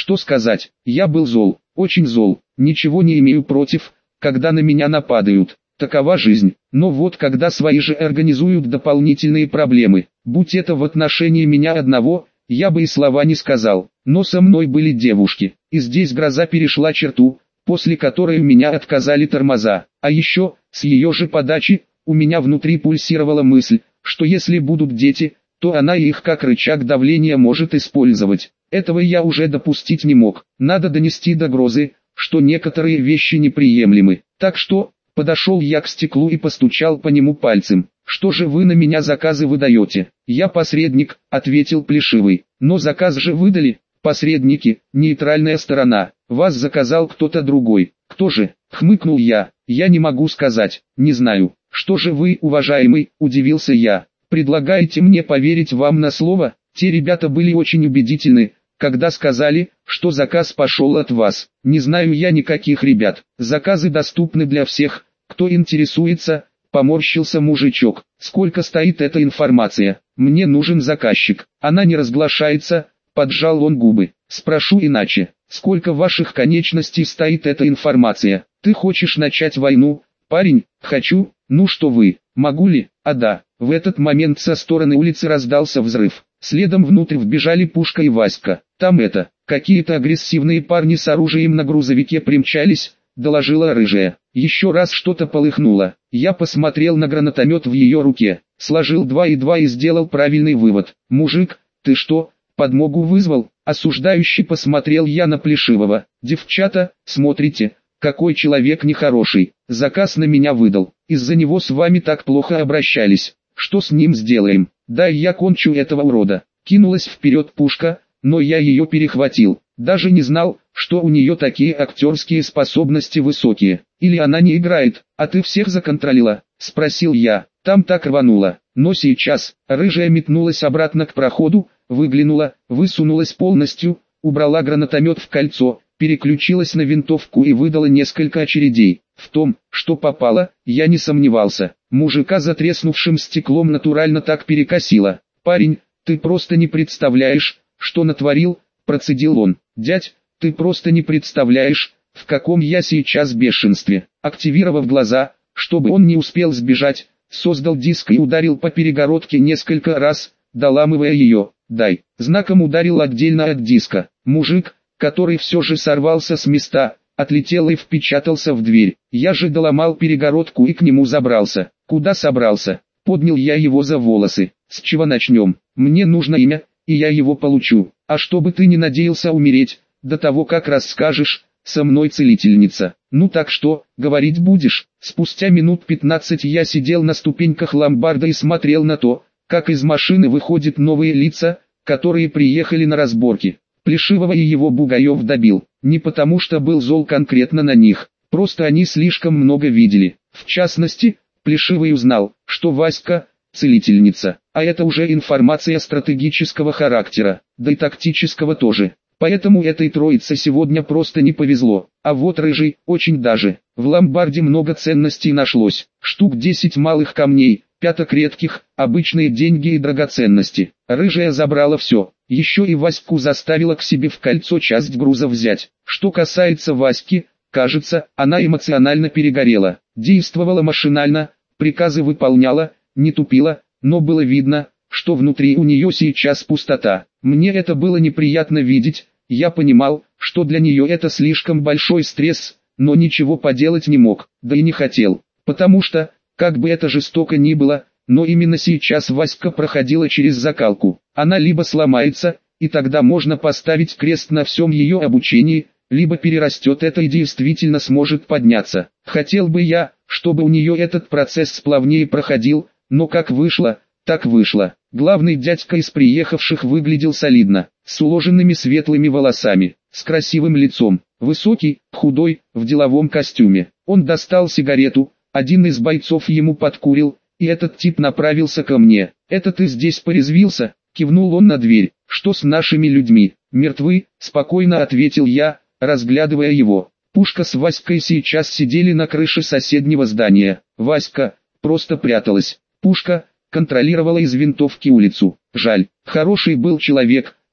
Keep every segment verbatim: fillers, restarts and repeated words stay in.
Что сказать, я был зол, очень зол, ничего не имею против, когда на меня нападают. Такова жизнь, но вот когда свои же организуют дополнительные проблемы, будь это в отношении меня одного, я бы и слова не сказал, но со мной были девушки, и здесь гроза перешла черту, после которой у меня отказали тормоза, а еще, с ее же подачи, у меня внутри пульсировала мысль, что если будут дети, то она их как рычаг давления может использовать. Этого я уже допустить не мог, надо донести до грозы, что некоторые вещи неприемлемы, так что, подошел я к стеклу и постучал по нему пальцем. «Что же вы на меня заказы выдаете?» «Я посредник», — ответил Плешивый. «Но заказ же выдали, посредники, нейтральная сторона, вас заказал кто-то другой». «Кто же?» — хмыкнул я. «Я не могу сказать, не знаю». «Что же вы, уважаемый?» — удивился я. «Предлагаете мне поверить вам на слово?» Те ребята были очень убедительны, когда сказали, что заказ пошел от вас. Не знаю я никаких ребят. Заказы доступны для всех, кто интересуется. Поморщился мужичок. Сколько стоит эта информация? Мне нужен заказчик. Она не разглашается. Поджал он губы. Спрошу иначе. Сколько ваших конечностей стоит эта информация? Ты хочешь начать войну? Парень, хочу. Ну что вы, могу ли? А да. В этот момент со стороны улицы раздался взрыв. Следом внутрь вбежали Пушка и Васька. Там это, какие-то агрессивные парни с оружием на грузовике примчались, доложила рыжая. Еще раз что-то полыхнуло. Я посмотрел на гранатомет в ее руке, сложил два и два и сделал правильный вывод. Мужик, ты что, подмогу вызвал? Осуждающе посмотрел я на Плешивого. Девчата, смотрите, какой человек нехороший. Заказ на меня выдал. Из-за него с вами так плохо обращались. Что с ним сделаем? Дай я кончу этого урода. Кинулась вперед Пушка, но я ее перехватил. Даже не знал, что у нее такие актерские способности высокие. Или она не играет, а ты всех законтролила? Спросил я. Там так рвануло. Но сейчас, рыжая метнулась обратно к проходу, выглянула, высунулась полностью, убрала гранатомет в кольцо, переключилась на винтовку и выдала несколько очередей. В том, что попало, я не сомневался. Мужика за треснувшим стеклом натурально так перекосило. «Парень, ты просто не представляешь, что натворил», — процедил он. «Дядь, ты просто не представляешь, в каком я сейчас бешенстве». Активировав глаза, чтобы он не успел сбежать, создал диск и ударил по перегородке несколько раз, доламывая ее. «Дай». Знаком ударил отдельно от диска. Мужик, который все же сорвался с места, отлетел и впечатался в дверь. Я же доломал перегородку и к нему забрался. «Куда собрался?» Поднял я его за волосы. «С чего начнем? Мне нужно имя, и я его получу. А чтобы ты не надеялся умереть, до того как расскажешь, со мной целительница. Ну так что, говорить будешь?» Спустя минут пятнадцать я сидел на ступеньках ломбарда и смотрел на то, как из машины выходят новые лица, которые приехали на разборки. Плешивого и его бугаев добил, не потому что был зол конкретно на них, просто они слишком много видели. В частности, Плешивый узнал, что Васька – целительница, а это уже информация стратегического характера, да и тактического тоже. Поэтому этой троице сегодня просто не повезло, а вот рыжий – очень даже. В ломбарде много ценностей нашлось, штук десять малых камней, пяток редких, обычные деньги и драгоценности. Рыжая забрала все, еще и Ваську заставила к себе в кольцо часть груза взять. Что касается Васьки, кажется, она эмоционально перегорела, действовала машинально, приказы выполняла, не тупила, но было видно, что внутри у нее сейчас пустота. Мне это было неприятно видеть, я понимал, что для нее это слишком большой стресс, но ничего поделать не мог, да и не хотел, потому что, как бы это жестоко ни было, но именно сейчас Васька проходила через закалку. Она либо сломается, и тогда можно поставить крест на всем ее обучении, либо перерастет это и действительно сможет подняться. Хотел бы я, чтобы у нее этот процесс плавнее проходил, но как вышло, так вышло. Главный дядька из приехавших выглядел солидно, с уложенными светлыми волосами, с красивым лицом, высокий, худой, в деловом костюме. Он достал сигарету, один из бойцов ему подкурил, и этот тип направился ко мне. «Это ты здесь порезвился?» — кивнул он на дверь. «Что с нашими людьми? Мертвы?» — спокойно ответил я, разглядывая его. Пушка с Васькой сейчас сидели на крыше соседнего здания. Васька просто пряталась. Пушка контролировала из винтовки улицу. Жаль, хороший был человек,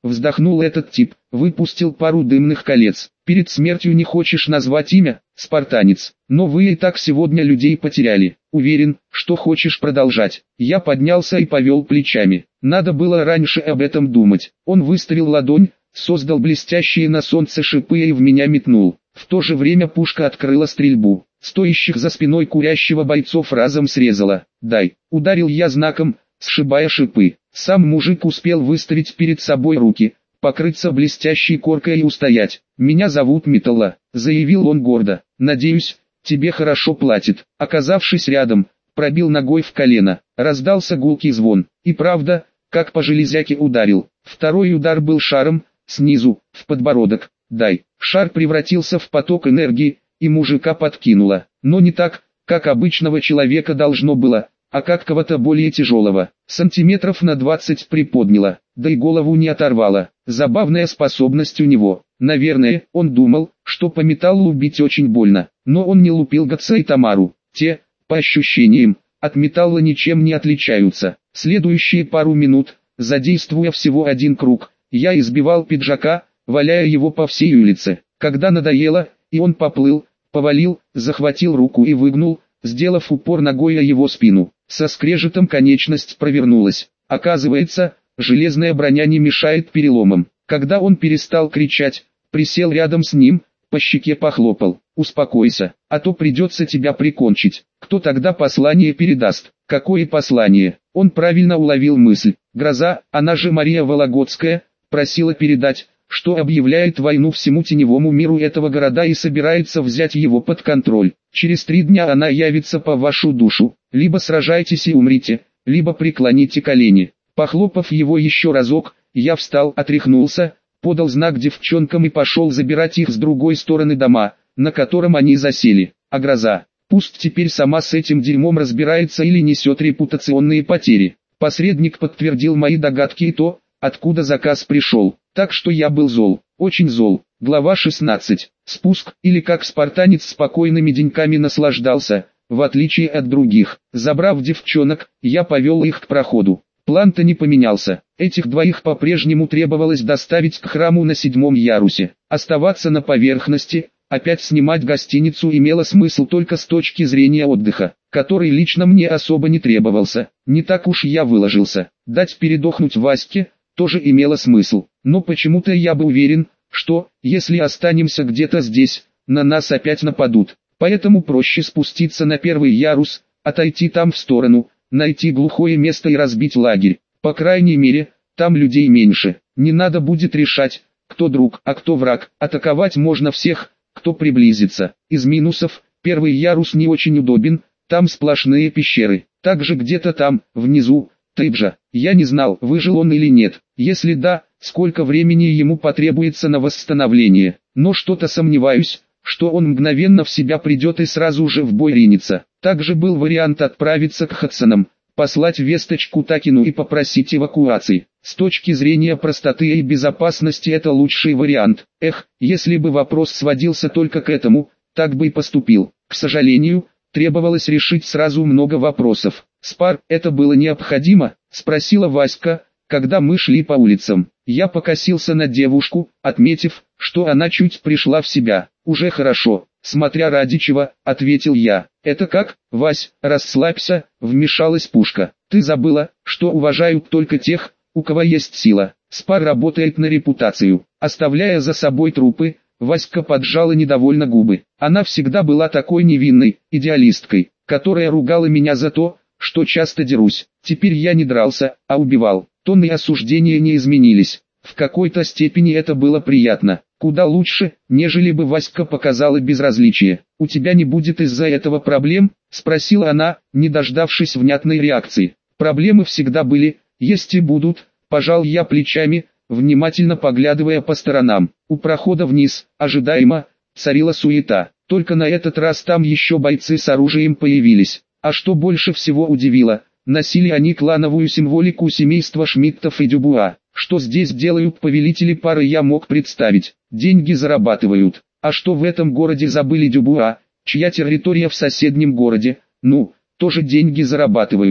вздохнул этот тип, выпустил пару дымных колец. Перед смертью не хочешь назвать имя, спартанец, но вы и так сегодня людей потеряли. Уверен, что хочешь продолжать. Я поднялся и повел плечами. Надо было раньше об этом думать. Он выставил ладонь, создал блестящие на солнце шипы и в меня метнул. В то же время пушка открыла стрельбу. Стоящих за спиной курящего бойцов разом срезала. «Дай!» — ударил я знаком, сшибая шипы. Сам мужик успел выставить перед собой руки, покрыться блестящей коркой и устоять. «Меня зовут Металла», — заявил он гордо. «Надеюсь, тебе хорошо платят». Оказавшись рядом, пробил ногой в колено. Раздался гулкий звон. И правда, как по железяке ударил. Второй удар был шаром, снизу, в подбородок. «Дай». Шар превратился в поток энергии, и мужика подкинуло. Но не так, как обычного человека должно было, а как кого-то более тяжелого. Сантиметров на двадцать приподняло, да и голову не оторвало. Забавная способность у него. Наверное, он думал, что по металлу убить очень больно. Но он не лупил Гатса и Тамару. Те, по ощущениям, от металла ничем не отличаются. Следующие пару минут, задействуя всего один круг, я избивал пиджака, валяя его по всей улице. Когда надоело, и он поплыл, повалил, захватил руку и выгнул, сделав упор ногой о его спину. Со скрежетом конечность провернулась. Оказывается, железная броня не мешает переломам. Когда он перестал кричать, присел рядом с ним, по щеке похлопал. «Успокойся, а то придется тебя прикончить». Кто тогда послание передаст? Какое послание? Он правильно уловил мысль. Гроза, она же Мария Вологодская, просила передать, что объявляет войну всему теневому миру этого города и собирается взять его под контроль. Через три дня она явится по вашу душу. Либо сражайтесь и умрите, либо преклоните колени. Похлопав его еще разок, я встал, отряхнулся, подал знак девчонкам и пошел забирать их с другой стороны дома, на котором они засели. А гроза, пусть теперь сама с этим дерьмом разбирается или несет репутационные потери. Посредник подтвердил мои догадки и то, откуда заказ пришел. Так что я был зол, очень зол. Глава шестнадцать. Спуск, или как спартанец спокойными деньками наслаждался, в отличие от других. Забрав девчонок, я повел их к проходу. План-то не поменялся. Этих двоих по-прежнему требовалось доставить к храму на седьмом ярусе. Оставаться на поверхности, опять снимать гостиницу имело смысл только с точки зрения отдыха, который лично мне особо не требовался. Не так уж я выложился. Дать передохнуть Ваське тоже имело смысл. Но почему-то я был уверен, что, если останемся где-то здесь, на нас опять нападут. Поэтому проще спуститься на первый ярус, отойти там в сторону, найти глухое место и разбить лагерь. По крайней мере, там людей меньше. Не надо будет решать, кто друг, а кто враг. Атаковать можно всех, кто приблизится. Из минусов, первый ярус не очень удобен, там сплошные пещеры. Также где-то там, внизу, Тейбжа. Я не знал, выжил он или нет. Если да, сколько времени ему потребуется на восстановление. Но что-то сомневаюсь, что он мгновенно в себя придет и сразу же в бой ринется. Также был вариант отправиться к Хадсонам, послать весточку Такину и попросить эвакуации. С точки зрения простоты и безопасности это лучший вариант. Эх, если бы вопрос сводился только к этому, так бы и поступил. К сожалению, требовалось решить сразу много вопросов. «Спар, это было необходимо?» — спросила Васька, когда мы шли по улицам. Я покосился на девушку, отметив, что она чуть пришла в себя. «Уже хорошо, смотря ради чего», — ответил я. «Это как, Вась, расслабься», — вмешалась Пушка. «Ты забыла, что уважают только тех, у кого есть сила. Спар работает на репутацию». Оставляя за собой трупы, Васька поджала недовольно губы. Она всегда была такой невинной, идеалисткой, которая ругала меня за то, что часто дерусь. Теперь я не дрался, а убивал. Тон и осуждения не изменились. В какой-то степени это было приятно. Куда лучше, нежели бы Васька показала безразличие. «У тебя не будет из-за этого проблем?» — спросила она, не дождавшись внятной реакции. «Проблемы всегда были, есть и будут», — пожал я плечами, внимательно поглядывая по сторонам. У прохода вниз, ожидаемо, царила суета. Только на этот раз там еще бойцы с оружием появились. А что больше всего удивило, носили они клановую символику семейства Шмидтов и Дюбуа. Что здесь делают повелители пары, я мог представить. Деньги зарабатывают. А что в этом городе забыли Дюбуа, чья территория в соседнем городе? Ну, тоже деньги зарабатывают.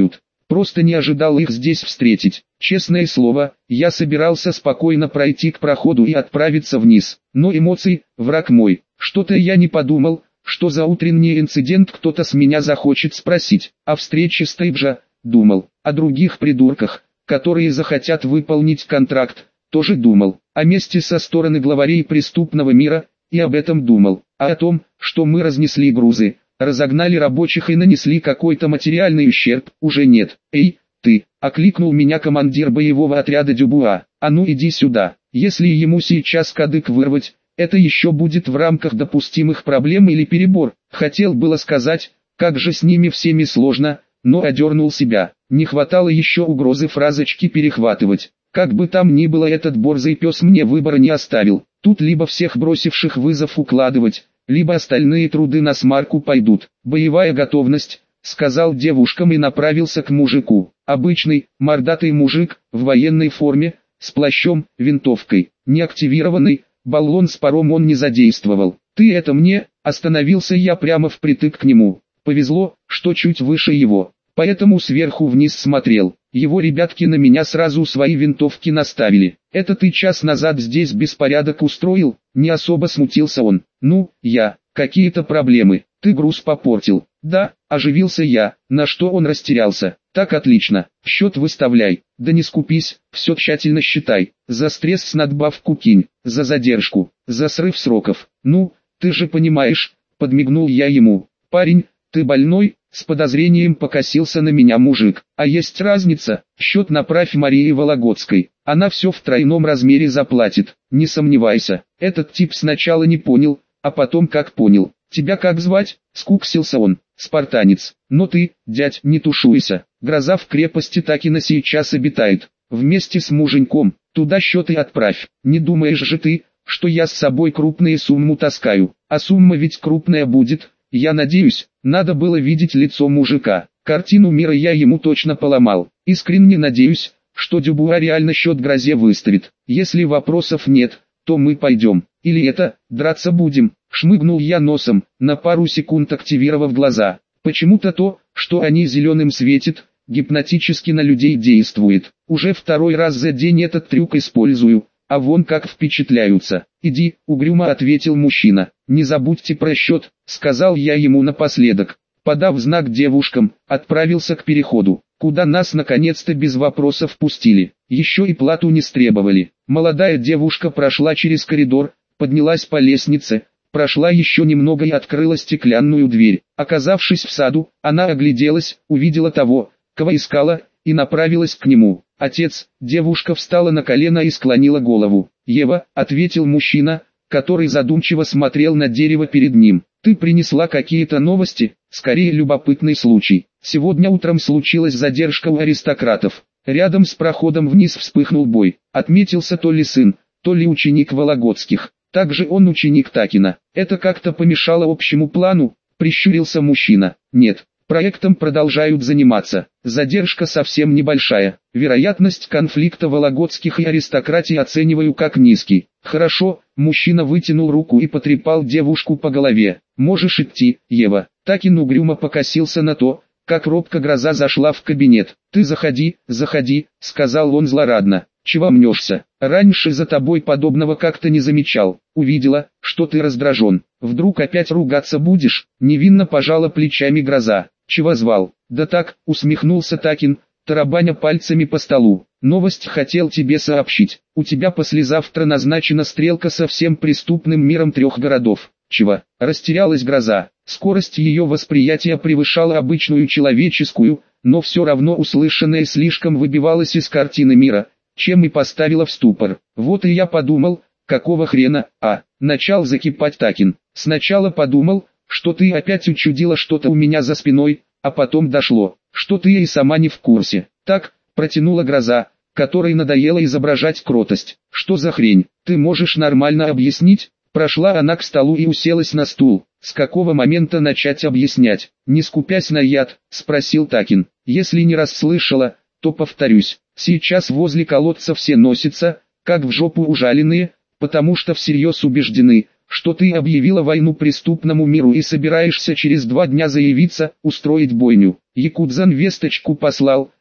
просто не ожидал их здесь встретить. Честное слово, я собирался спокойно пройти к проходу и отправиться вниз. Но эмоции, враг мой, что-то я не подумал, что за утренний инцидент кто-то с меня захочет спросить. О встрече с Тейбжа, думал, о других придурках, которые захотят выполнить контракт, тоже думал. О месте со стороны главарей преступного мира, и об этом думал. А о том, что мы разнесли грузы, разогнали рабочих и нанесли какой-то материальный ущерб, уже нет. Эй, ты, окликнул меня командир боевого отряда Дюбуа, а ну иди сюда. Если ему сейчас кадык вырвать, это еще будет в рамках допустимых проблем или перебор. Хотел было сказать, как же с ними всеми сложно, но одернул себя. Не хватало еще угрозы фразочки перехватывать. Как бы там ни было, этот борзый пес мне выбора не оставил. Тут либо всех бросивших вызов укладывать, либо остальные труды на смарку пойдут. Боевая готовность, сказал девушкам и направился к мужику. Обычный, мордатый мужик, в военной форме, с плащом, винтовкой. Неактивированный, баллон с паром он не задействовал. «Ты это мне?» Остановился я прямо впритык к нему. Повезло, что чуть выше его, поэтому сверху вниз смотрел. Его ребятки на меня сразу свои винтовки наставили. «Это ты час назад здесь беспорядок устроил?» Не особо смутился он. «Ну, я, какие-то проблемы, ты груз попортил». «Да», оживился я, на что он растерялся. «Так отлично, счет выставляй, да не скупись, все тщательно считай, за стресс с надбавку кинь, за задержку, за срыв сроков. Ну, ты же понимаешь», подмигнул я ему. «Парень, ты больной?» С подозрением покосился на меня мужик. «А есть разница, счет направь Марии Вологодской, она все в тройном размере заплатит, не сомневайся». Этот тип сначала не понял, а потом как понял. «Тебя как звать?» Скуксился он. «Спартанец. Но ты, дядь, не тушуйся, гроза в крепости Такина сейчас обитает, вместе с муженьком, туда счеты отправь. Не думаешь же ты, что я с собой крупные сумму таскаю, а сумма ведь крупная будет». Я надеюсь, надо было видеть лицо мужика. Картину мира я ему точно поломал. Искренне надеюсь, что Дюбуа реально счет грозе выставит. Если вопросов нет, то мы пойдем. Или это, драться будем. Шмыгнул я носом, на пару секунд активировав глаза. Почему-то то, что они зеленым светит, гипнотически на людей действует. Уже второй раз за день этот трюк использую. А вон как впечатляются. «Иди», — угрюмо ответил мужчина. «Не забудьте про счет», — сказал я ему напоследок. Подав знак девушкам, отправился к переходу, куда нас наконец-то без вопросов пустили. Еще и плату не стребовали. Молодая девушка прошла через коридор, поднялась по лестнице, прошла еще немного и открыла стеклянную дверь. Оказавшись в саду, она огляделась, увидела того, кого искала, и направилась к нему. «Отец», девушка встала на колено и склонила голову. «Ева», ответил мужчина, который задумчиво смотрел на дерево перед ним. «Ты принесла какие-то новости?» «Скорее любопытный случай. Сегодня утром случилась задержка у аристократов. Рядом с проходом вниз вспыхнул бой. Отметился то ли сын, то ли ученик Вологодских. Также он ученик Такина. Это как-то помешало общему плану?» Прищурился мужчина. «Нет. Проектом продолжают заниматься. Задержка совсем небольшая. Вероятность конфликта Вологодских и аристократии оцениваю как низкий». «Хорошо», мужчина вытянул руку и потрепал девушку по голове. «Можешь идти, Ева». Такин угрюмо покосился на то, как робко гроза зашла в кабинет. «Ты заходи, заходи», сказал он злорадно. «Чего мнешься? Раньше за тобой подобного как-то не замечал. Увидела, что ты раздражен. Вдруг опять ругаться будешь?» Невинно пожала плечами гроза. «Чего звал?» «Да так», усмехнулся Такин, тарабаня пальцами по столу. «Новость хотел тебе сообщить. У тебя послезавтра назначена стрелка со всем преступным миром трех городов». «Чего?» Растерялась гроза. Скорость ее восприятия превышала обычную человеческую, но все равно услышанное слишком выбивалось из картины мира, чем и поставила в ступор. «Вот и я подумал, какого хрена, а?» Начал закипать Такин. «Сначала подумал, что ты опять учудила что-то у меня за спиной, а потом дошло, что ты и сама не в курсе». «Так», протянула гроза, которой надоело изображать кротость. «Что за хрень? Ты можешь нормально объяснить?» Прошла она к столу и уселась на стул. «С какого момента начать объяснять?» Не скупясь на яд, спросил Такин. «Если не расслышала, то повторюсь. Сейчас возле колодца все носятся, как в жопу ужаленные, потому что всерьез убеждены, что ты объявила войну преступному миру и собираешься через два дня заявиться, устроить бойню. Якудзан весточку послал,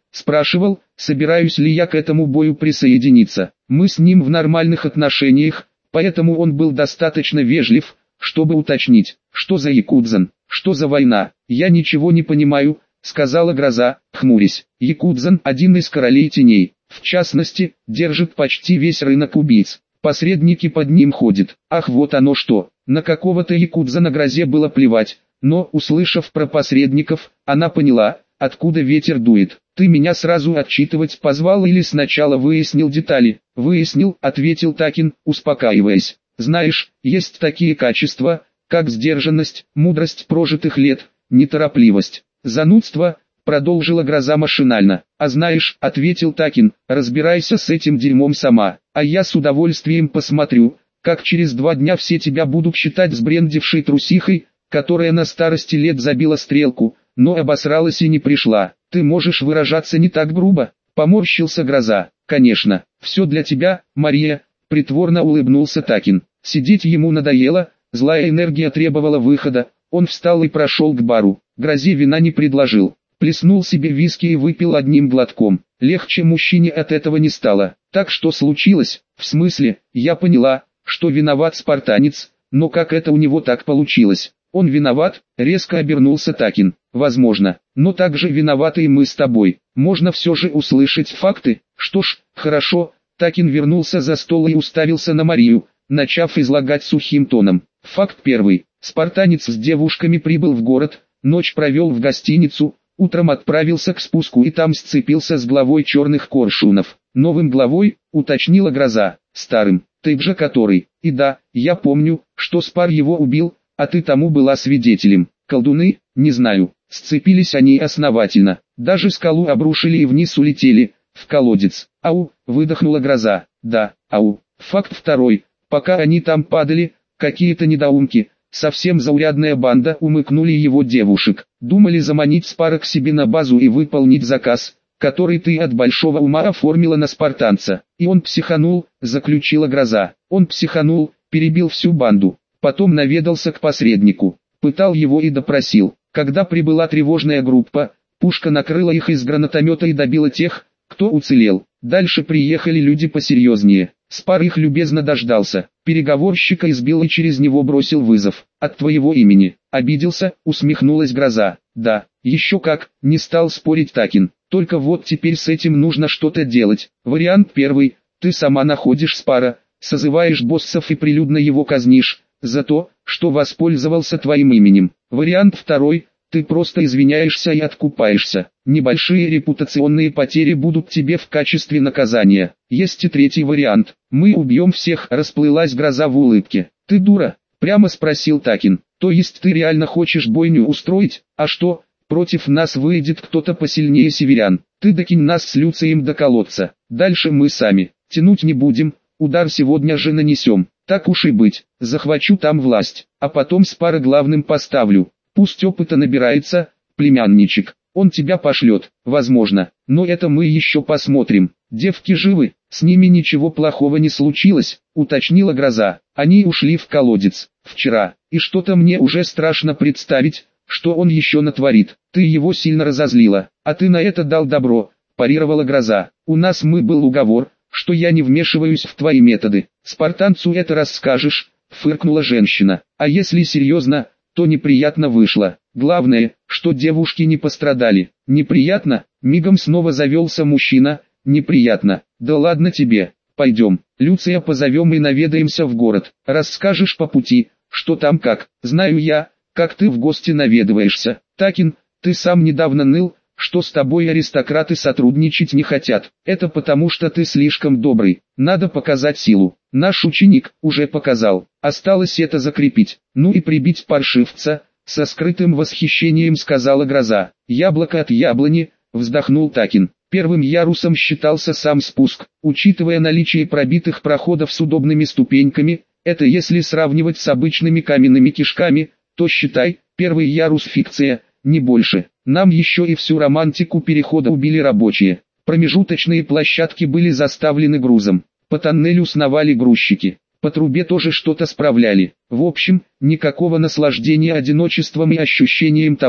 Спрашивал, собираюсь ли я к этому бою присоединиться. Мы с ним в нормальных отношениях, поэтому он был достаточно вежлив, чтобы уточнить, что за якудзан, что за война. Я ничего не понимаю, сказала Гроза, хмурясь. Якудзан – один из королей теней, в частности, держит почти весь рынок убийц. Посредники под ним ходят. Ах, вот оно что. На какого-то якудзана Грозе было плевать, но, услышав про посредников, она поняла, откуда ветер дует. Ты меня сразу отчитывать позвал или сначала выяснил детали? Выяснил, ответил Такин, успокаиваясь. Знаешь, есть такие качества, как сдержанность, мудрость прожитых лет, неторопливость, занудство, продолжила Гроза машинально. А знаешь, ответил Такин, разбирайся с этим дерьмом сама, а я с удовольствием посмотрю, как через два дня все тебя будут считать сбрендившей трусихой, которая на старости лет забила стрелку, но обосралась и не пришла. Ты можешь выражаться не так грубо, поморщился Гроза. Конечно, все для тебя, Мария, притворно улыбнулся Такин. Сидеть ему надоело, злая энергия требовала выхода, он встал и прошел к бару. Грозе вина не предложил, плеснул себе виски и выпил одним глотком. Легче мужчине от этого не стало. Так что случилось? В смысле, я поняла, что виноват спартанец, но как это у него так получилось? Он виноват, резко обернулся Такин. Возможно, но также виноваты и мы с тобой. Можно все же услышать факты? Что ж, хорошо. Такин вернулся за стол и уставился на Марию, начав излагать сухим тоном. Факт первый. Спартанец с девушками прибыл в город, ночь провел в гостиницу, утром отправился к спуску и там сцепился с главой черных коршунов. Новым главой, уточнила Гроза, старым, ты же который. И да, я помню, что Спар его убил, а ты тому была свидетелем. Колдуны, не знаю, сцепились они основательно, даже скалу обрушили и вниз улетели, в колодец. Ау, выдохнула Гроза, да, ау. Факт второй, пока они там падали, какие-то недоумки, совсем заурядная банда умыкнули его девушек. Думали заманить Спара к себе на базу и выполнить заказ, который ты от большого ума оформила на спартанца. И он психанул, заключила Гроза. Он психанул, перебил всю банду. Потом наведался к посреднику, пытал его и допросил. Когда прибыла тревожная группа, пушка накрыла их из гранатомета и добила тех, кто уцелел. Дальше приехали люди посерьезнее. Спар их любезно дождался, переговорщика избил и через него бросил вызов. От твоего имени. Обиделся, усмехнулась Гроза. Да, еще как, не стал спорить Такин. Только вот теперь с этим нужно что-то делать. Вариант первый, ты сама находишь Спара, созываешь боссов и прилюдно его казнишь, за то, что воспользовался твоим именем. Вариант второй, ты просто извиняешься и откупаешься. Небольшие репутационные потери будут тебе в качестве наказания. Есть и третий вариант. Мы убьем всех, расплылась Гроза в улыбке. Ты дура? Прямо спросил Такин. То есть ты реально хочешь бойню устроить? А что, против нас выйдет кто-то посильнее северян? Ты докинь нас с Люцием до колодца. Дальше мы сами. Тянуть не будем, удар сегодня же нанесем. Так уж и быть, захвачу там власть, а потом Спара главным поставлю. Пусть опыта набирается, племянничек, он тебя пошлет, возможно, но это мы еще посмотрим. Девки живы, с ними ничего плохого не случилось, уточнила Гроза. Они ушли в колодец, вчера, и что-то мне уже страшно представить, что он еще натворит. Ты его сильно разозлила, а ты на это дал добро, парировала Гроза. У нас мы был уговор, что я не вмешиваюсь в твои методы. Спартанцу это расскажешь, фыркнула женщина. А если серьезно, то неприятно вышло. Главное, что девушки не пострадали. Неприятно? Мигом снова завелся мужчина. Неприятно. Да ладно тебе. Пойдем. Люция позовем и наведаемся в город. Расскажешь по пути, что там как. Знаю я, как ты в гости наведываешься. Такин, ты сам недавно ныл, что с тобой аристократы сотрудничать не хотят. Это потому что ты слишком добрый. Надо показать силу. Наш ученик уже показал. Осталось это закрепить. Ну и прибить паршивца, со скрытым восхищением сказала Гроза. Яблоко от яблони, вздохнул Такин. Первым ярусом считался сам спуск. Учитывая наличие пробитых проходов с удобными ступеньками, это если сравнивать с обычными каменными кишками, то считай, первый ярус фикция, не больше. Нам еще и всю романтику перехода убили рабочие. Промежуточные площадки были заставлены грузом. По тоннелю сновали грузчики. По трубе тоже что-то справляли. В общем, никакого наслаждения одиночеством и ощущением того,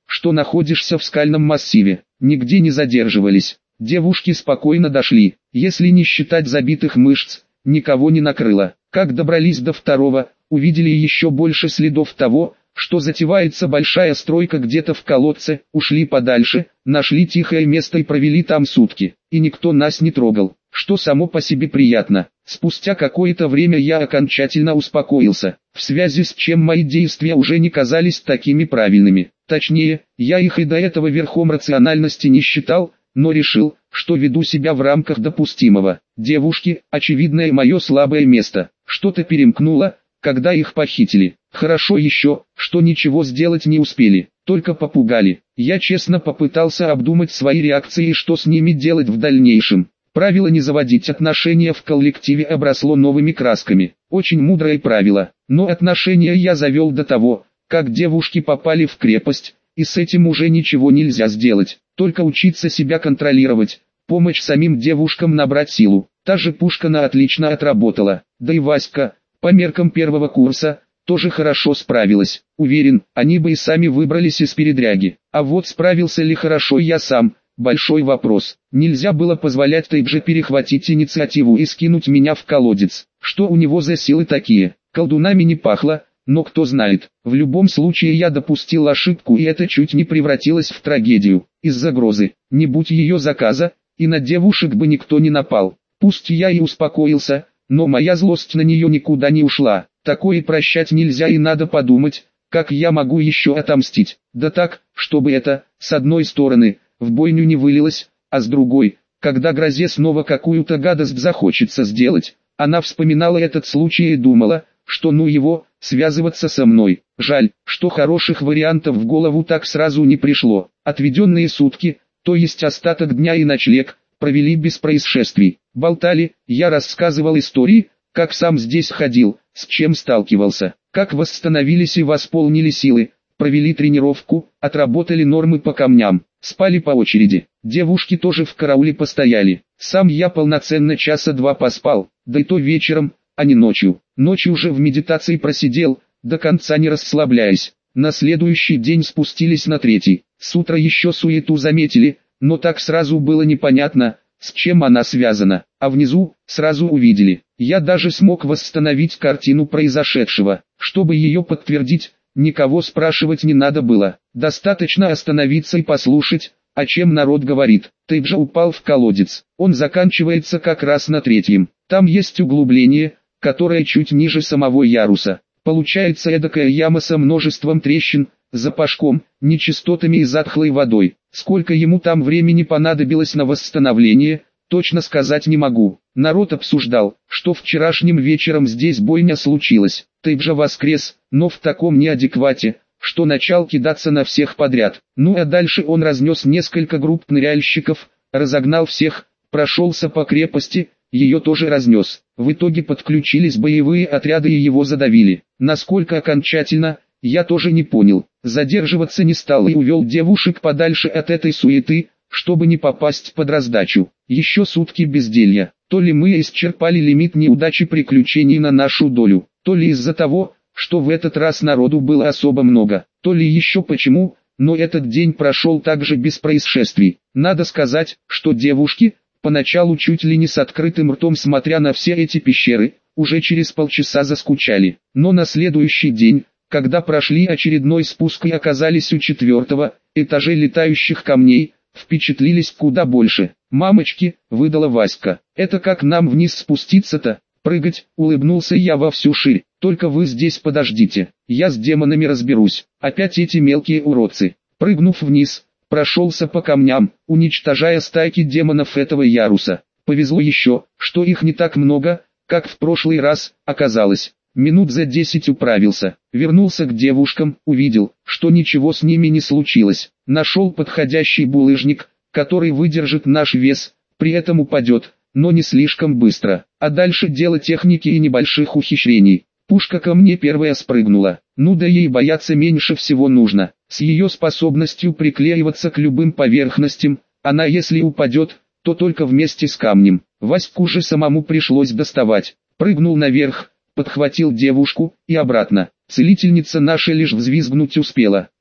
что находишься в скальном массиве. Нигде не задерживались. Девушки спокойно дошли. Если не считать забитых мышц, никого не накрыло. Как добрались до второго, увидели еще больше следов того, что затевается большая стройка где-то в колодце, ушли подальше, нашли тихое место и провели там сутки. И никто нас не трогал, что само по себе приятно. Спустя какое-то время я окончательно успокоился, в связи с чем мои действия уже не казались такими правильными. Точнее, я их и до этого верхом рациональности не считал, но решил, что веду себя в рамках допустимого. Девушки, очевидное мое слабое место, что-то перемкнуло, когда их похитили. Хорошо еще, что ничего сделать не успели, только попугали. Я честно попытался обдумать свои реакции и что с ними делать в дальнейшем. Правило не заводить отношения в коллективе обросло новыми красками. Очень мудрое правило, но отношения я завел до того, как девушки попали в крепость, и с этим уже ничего нельзя сделать. Только учиться себя контролировать, помочь самим девушкам набрать силу. Та же Пушкина отлично отработала, да и Васька, по меркам первого курса, тоже хорошо справилась. Уверен, они бы и сами выбрались из передряги. А вот справился ли хорошо я сам, большой вопрос. Нельзя было позволять Тайдже перехватить инициативу и скинуть меня в колодец. Что у него за силы такие? Колдунами не пахло, но кто знает. В любом случае я допустил ошибку, и это чуть не превратилось в трагедию. Из-за грозы, не будь ее заказа, и на девушек бы никто не напал. Пусть я и успокоился, но моя злость на нее никуда не ушла. Такое прощать нельзя, и надо подумать, как я могу еще отомстить. Да так, чтобы это, с одной стороны, в бойню не вылилось, а с другой, когда грозе снова какую-то гадость захочется сделать. Она вспоминала этот случай и думала, что ну его, связываться со мной. Жаль, что хороших вариантов в голову так сразу не пришло. Отведенные сутки, то есть остаток дня и ночлег, провели без происшествий. Болтали, я рассказывал истории, как сам здесь ходил, с чем сталкивался, как восстановились и восполнили силы, провели тренировку, отработали нормы по камням, спали по очереди. Девушки тоже в карауле постояли. Сам я полноценно часа два поспал, да и то вечером, а не ночью. Ночью уже в медитации просидел, до конца не расслабляясь. На следующий день спустились на третий. С утра еще суету заметили, но так сразу было непонятно, с чем она связана. А внизу, сразу увидели. Я даже смог восстановить картину произошедшего. Чтобы ее подтвердить, никого спрашивать не надо было. Достаточно остановиться и послушать, о чем народ говорит. Тайдже упал в колодец. Он заканчивается как раз на третьем. Там есть углубление, которое чуть ниже самого яруса. Получается эдакая яма со множеством трещин, запашком, нечистотами и затхлой водой. Сколько ему там времени понадобилось на восстановление, точно сказать не могу. Народ обсуждал, что вчерашним вечером здесь бойня случилась. Тайдже воскрес, но в таком неадеквате, что начал кидаться на всех подряд. Ну а дальше он разнес несколько групп ныряльщиков, разогнал всех, прошелся по крепости, ее тоже разнес. В итоге подключились боевые отряды и его задавили. Насколько окончательно, я тоже не понял. Задерживаться не стал и увел девушек подальше от этой суеты, чтобы не попасть под раздачу. Еще сутки безделья. То ли мы исчерпали лимит неудач и приключений на нашу долю, то ли из-за того, что в этот раз народу было особо много, то ли еще почему, но этот день прошел также без происшествий. Надо сказать, что девушки, поначалу чуть ли не с открытым ртом смотря на все эти пещеры, уже через полчаса заскучали. Но на следующий день, когда прошли очередной спуск и оказались у четвертого этажа летающих камней, впечатлились куда больше. «Мамочки», — выдала Васька, — «это как нам вниз спуститься-то?» «Прыгать», — улыбнулся я во всю ширь, — «только вы здесь подождите, я с демонами разберусь». Опять эти мелкие уродцы. Прыгнув вниз, прошелся по камням, уничтожая стайки демонов этого яруса. Повезло еще, что их не так много, как в прошлый раз, оказалось. Минут за десять управился, вернулся к девушкам, увидел, что ничего с ними не случилось. Нашел подходящий булыжник, который выдержит наш вес, при этом упадет, но не слишком быстро. А дальше дело техники и небольших ухищрений. Пушка ко мне первая спрыгнула, ну да ей бояться меньше всего нужно. С ее способностью приклеиваться к любым поверхностям, она если упадет, то только вместе с камнем. Ваську же самому пришлось доставать. Прыгнул наверх, подхватил девушку и обратно. Целительница наша лишь взвизгнуть успела.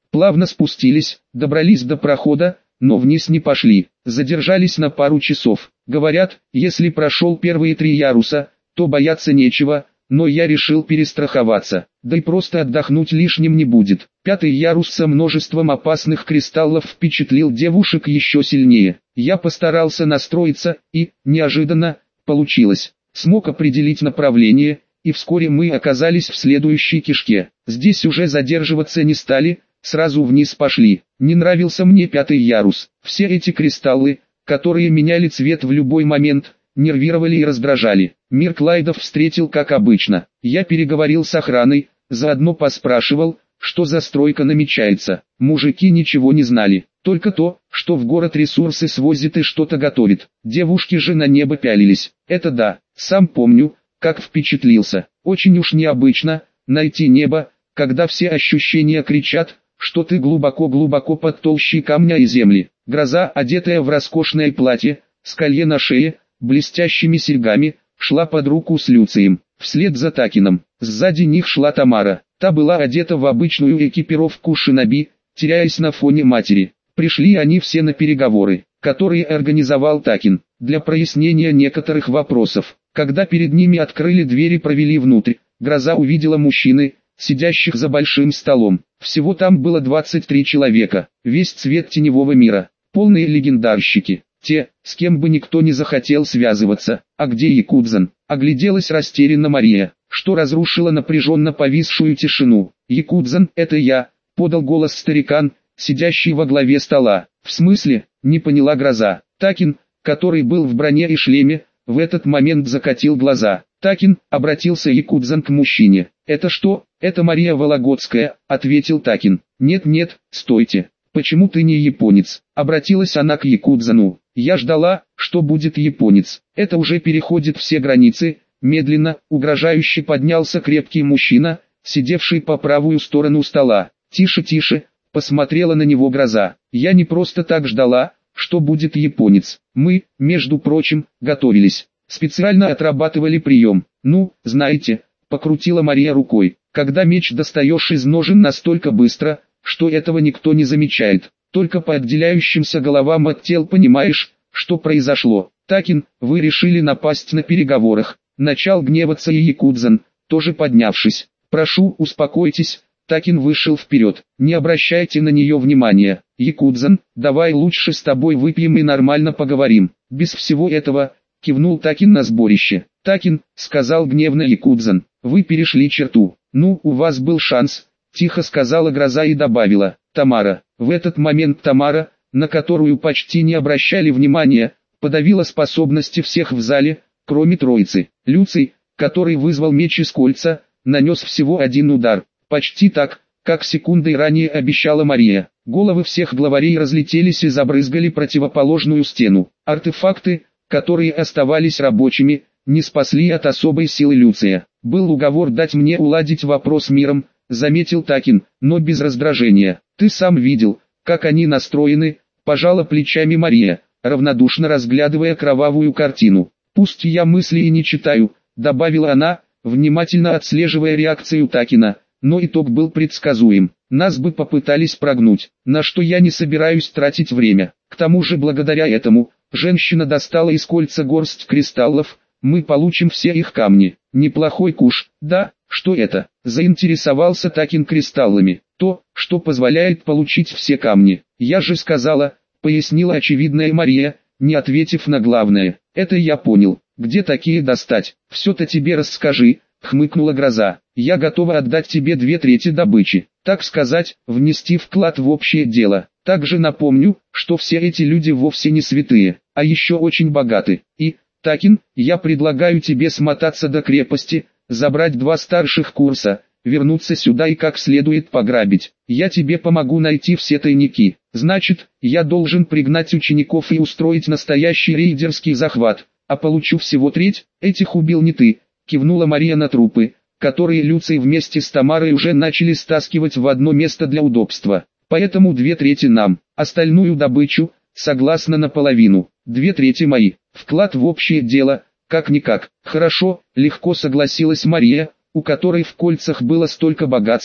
Плавно спустились, добрались до прохода, но вниз не пошли, задержались на пару часов. Говорят, если прошел первые три яруса, то бояться нечего, но я решил перестраховаться, да и просто отдохнуть лишним не будет. Пятый ярус со множеством опасных кристаллов впечатлил девушек еще сильнее. Я постарался настроиться, и, неожиданно, получилось. Смог определить направление, и вскоре мы оказались в следующей кишке. Здесь уже задерживаться не стали, сразу вниз пошли. Не нравился мне пятый ярус. Все эти кристаллы, которые меняли цвет в любой момент, нервировали и раздражали. Мир Клайдов встретил как обычно. Я переговорил с охраной, заодно поспрашивал, что за стройка намечается. Мужики ничего не знали, только то, что в город ресурсы свозит и что-то готовит. Девушки же на небо пялились. Это да, сам помню, как впечатлился. Очень уж необычно найти небо, когда все ощущения кричат, что ты глубоко-глубоко под толщей камня и земли. Гроза, одетая в роскошное платье, с колье на шее, блестящими серьгами, шла под руку с Люцием. Вслед за Такином, сзади них шла Тамара. Та была одета в обычную экипировку шиноби, теряясь на фоне матери. Пришли они все на переговоры, которые организовал Такин, для прояснения некоторых вопросов. Когда перед ними открыли двери и провели внутрь, Гроза увидела мужчины, сидящих за большим столом. Всего там было двадцать три человека, весь цвет теневого мира, полные легендарщики. Те, с кем бы никто не захотел связываться. А где Якудзан? Огляделась растерянно Мария, что разрушила напряженно повисшую тишину. Якудзан, это я, подал голос старикан, сидящий во главе стола. В смысле, не поняла Гроза. Такин, который был в броне и шлеме, в этот момент закатил глаза. Такин, обратился Якудзан к мужчине. Это что? Это Мария Вологодская, ответил Такин. Нет-нет, стойте. Почему ты не японец? Обратилась она к Якудзану. Я ждала, что будет японец. Это уже переходит все границы. Медленно, угрожающе поднялся крепкий мужчина, сидевший по правую сторону стола. Тише, тише, посмотрела на него Гроза. Я не просто так ждала, что будет японец. Мы, между прочим, готовились. Специально отрабатывали прием. Ну, знаете, покрутила Мария рукой. Когда меч достаешь из ножен настолько быстро, что этого никто не замечает. Только по отделяющимся головам от тел понимаешь, что произошло. Такин, вы решили напасть на переговорах. Начал гневаться и Якудзан, тоже поднявшись. Прошу, успокойтесь. Такин вышел вперед. Не обращайте на нее внимания. Якудзан, давай лучше с тобой выпьем и нормально поговорим. Без всего этого, кивнул Такин на сборище. Такин, сказал гневно Якудзан, вы перешли черту. Ну, у вас был шанс. Тихо сказала Гроза и добавила, Тамара. В этот момент Тамара, на которую почти не обращали внимания, подавила способности всех в зале, кроме троицы. Люций, который вызвал меч из кольца, нанес всего один удар. Почти так, как секундой ранее обещала Мария. Головы всех главарей разлетелись и забрызгали противоположную стену. Артефакты, которые оставались рабочими, не спасли от особой силы Люция. Был уговор дать мне уладить вопрос миром, заметил Такин, но без раздражения. Ты сам видел, как они настроены, пожала плечами Мария, равнодушно разглядывая кровавую картину. Пусть я мысли и не читаю, добавила она, внимательно отслеживая реакцию Такина, но итог был предсказуем. Нас бы попытались прогнуть, на что я не собираюсь тратить время. К тому же благодаря этому, женщина достала из кольца горсть кристаллов, мы получим все их камни. Неплохой куш, да? Что это? Заинтересовался Такин кристаллами. То, что позволяет получить все камни. Я же сказала, пояснила очевидная Мария, не ответив на главное. Это я понял. Где такие достать? Все-то тебе расскажи, хмыкнула Гроза. Я готова отдать тебе две трети добычи. Так сказать, внести вклад в общее дело. Также напомню, что все эти люди вовсе не святые, а еще очень богаты. И, Такин, я предлагаю тебе смотаться до крепости, забрать два старших курса, вернуться сюда и как следует пограбить. Я тебе помогу найти все тайники. Значит, я должен пригнать учеников и устроить настоящий рейдерский захват, а получу всего треть. Этих убил не ты, кивнула Мария на трупы, которые Люций вместе с Тамарой уже начали стаскивать в одно место для удобства. Поэтому две трети нам, остальную добычу, согласно наполовину, две трети мои. Вклад в общее дело, как-никак. Хорошо, легко согласилась Мария, у которой в кольцах было столько богатств,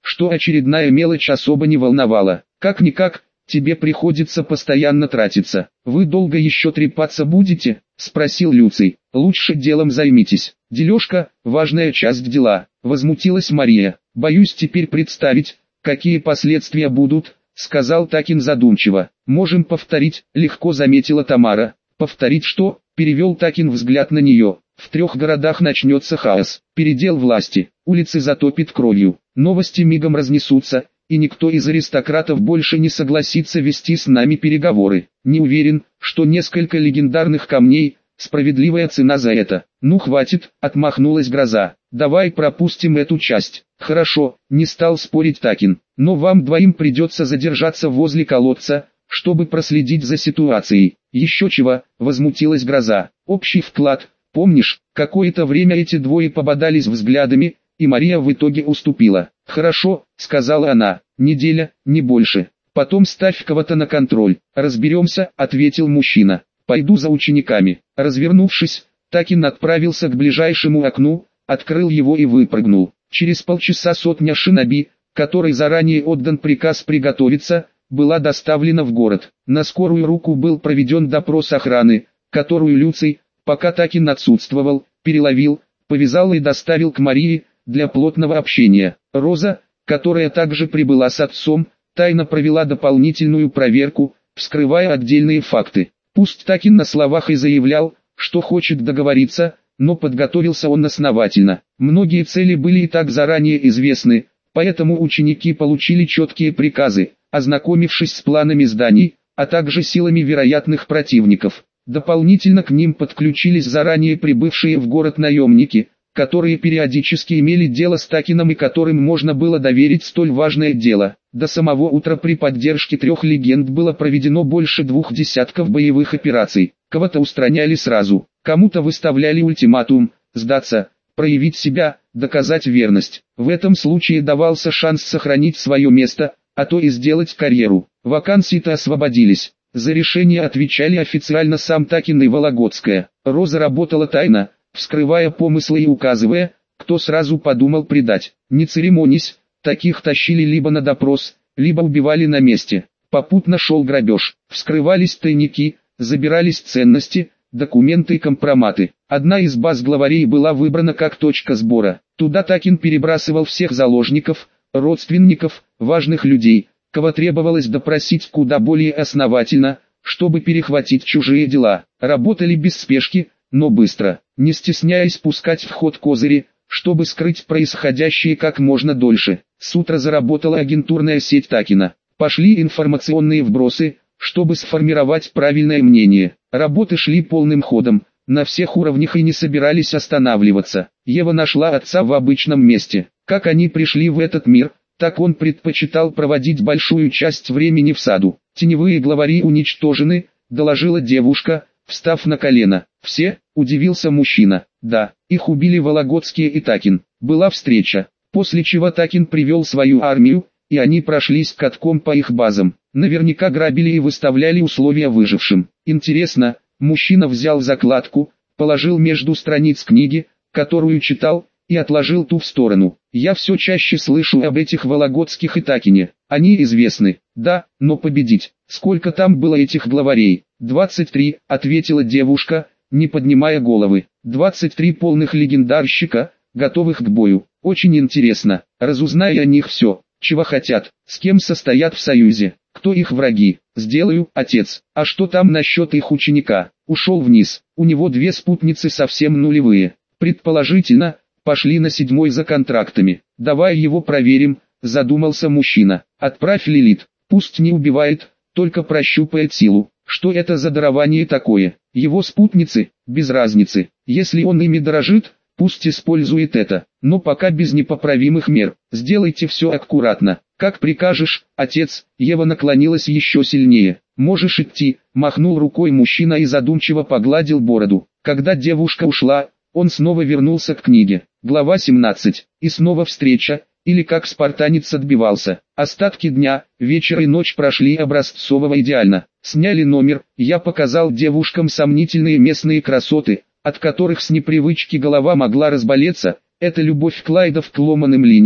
что очередная мелочь особо не волновала. Как-никак, тебе приходится постоянно тратиться. Вы долго еще трепаться будете? Спросил Люций. Лучше делом займитесь. Дележка – важная часть дела. Возмутилась Мария. Боюсь теперь представить, какие последствия будут, сказал Такин задумчиво. Можем повторить, легко заметила Тамара. Повторить что? Перевел Такин взгляд на нее. В трех городах начнется хаос, передел власти, улицы затопит кровью, новости мигом разнесутся, и никто из аристократов больше не согласится вести с нами переговоры. Не уверен, что несколько легендарных камней – справедливая цена за это. Ну хватит, отмахнулась Гроза. Давай пропустим эту часть. Хорошо, не стал спорить Такин, но вам двоим придется задержаться возле колодца, чтобы проследить за ситуацией. Еще чего, возмутилась Гроза. Общий вклад. Помнишь, какое-то время эти двое пободались взглядами, и Мария в итоге уступила. «Хорошо», — сказала она, — «неделя, не больше. Потом ставь кого-то на контроль. Разберемся», — ответил мужчина. «Пойду за учениками». Развернувшись, Такин отправился к ближайшему окну, открыл его и выпрыгнул. Через полчаса сотня шиноби, которой заранее отдан приказ приготовиться, была доставлена в город. На скорую руку был проведен допрос охраны, которую Люций, пока Такин отсутствовал, переловил, повязал и доставил к Марии, для плотного общения. Роза, которая также прибыла с отцом, тайно провела дополнительную проверку, вскрывая отдельные факты. Пусть Такин на словах и заявлял, что хочет договориться, но подготовился он основательно. Многие цели были и так заранее известны, поэтому ученики получили четкие приказы, ознакомившись с планами зданий, а также силами вероятных противников. Дополнительно к ним подключились заранее прибывшие в город наемники, которые периодически имели дело с Такином и которым можно было доверить столь важное дело. До самого утра при поддержке трех легенд было проведено больше двух десятков боевых операций. Кого-то устраняли сразу, кому-то выставляли ультиматум, сдаться, проявить себя, доказать верность. В этом случае давался шанс сохранить свое место, а то и сделать карьеру. Вакансии-то освободились. За решение отвечали официально сам Такин и Вологодская. Роза работала тайно, вскрывая помыслы и указывая, кто сразу подумал предать. Не церемонясь, таких тащили либо на допрос, либо убивали на месте. Попутно шел грабеж, вскрывались тайники, забирались ценности, документы и компроматы. Одна из баз главарей была выбрана как точка сбора. Туда Такин перебрасывал всех заложников, родственников, важных людей, кого требовалось допросить куда более основательно, чтобы перехватить чужие дела. Работали без спешки, но быстро, не стесняясь пускать в ход козыри, чтобы скрыть происходящее как можно дольше. С утра заработала агентурная сеть Такина. Пошли информационные вбросы, чтобы сформировать правильное мнение. Работы шли полным ходом, на всех уровнях и не собирались останавливаться. Ева нашла отца в обычном месте. Как они пришли в этот мир, так он предпочитал проводить большую часть времени в саду. Теневые главари уничтожены, доложила девушка, встав на колено. Все, удивился мужчина. Да, их убили Вологодские и Такин. Была встреча, после чего Такин привел свою армию, и они прошлись катком по их базам. Наверняка грабили и выставляли условия выжившим. Интересно, мужчина взял закладку, положил между страниц книги, которую читал, и отложил ту в сторону. Я все чаще слышу об этих Вологодских и Такине. Они известны, да, но победить. Сколько там было этих главарей? двадцать три, ответила девушка, не поднимая головы. двадцать три полных легендарщика, готовых к бою. Очень интересно, разузнай о них все, чего хотят, с кем состоят в союзе, кто их враги. Сделаю, отец. А что там насчет их ученика? Ушел вниз, у него две спутницы совсем нулевые. Предположительно, пошли на седьмой за контрактами. Давай его проверим, задумался мужчина. Отправь Лилит, пусть не убивает, только прощупает силу. Что это за дарование такое? Его спутницы, без разницы. Если он ими дорожит, пусть использует это, но пока без непоправимых мер. Сделайте все аккуратно. Как прикажешь, отец. Ева наклонилась еще сильнее. Можешь идти, махнул рукой мужчина и задумчиво погладил бороду. Когда девушка ушла, он снова вернулся к книге. Глава семнадцать. И снова встреча, или как спартанец отбивался. Остатки дня, вечер и ночь прошли образцово идеально. Сняли номер, я показал девушкам сомнительные местные красоты, от которых с непривычки голова могла разболеться. Это любовь Клайдов к ломаным линиям,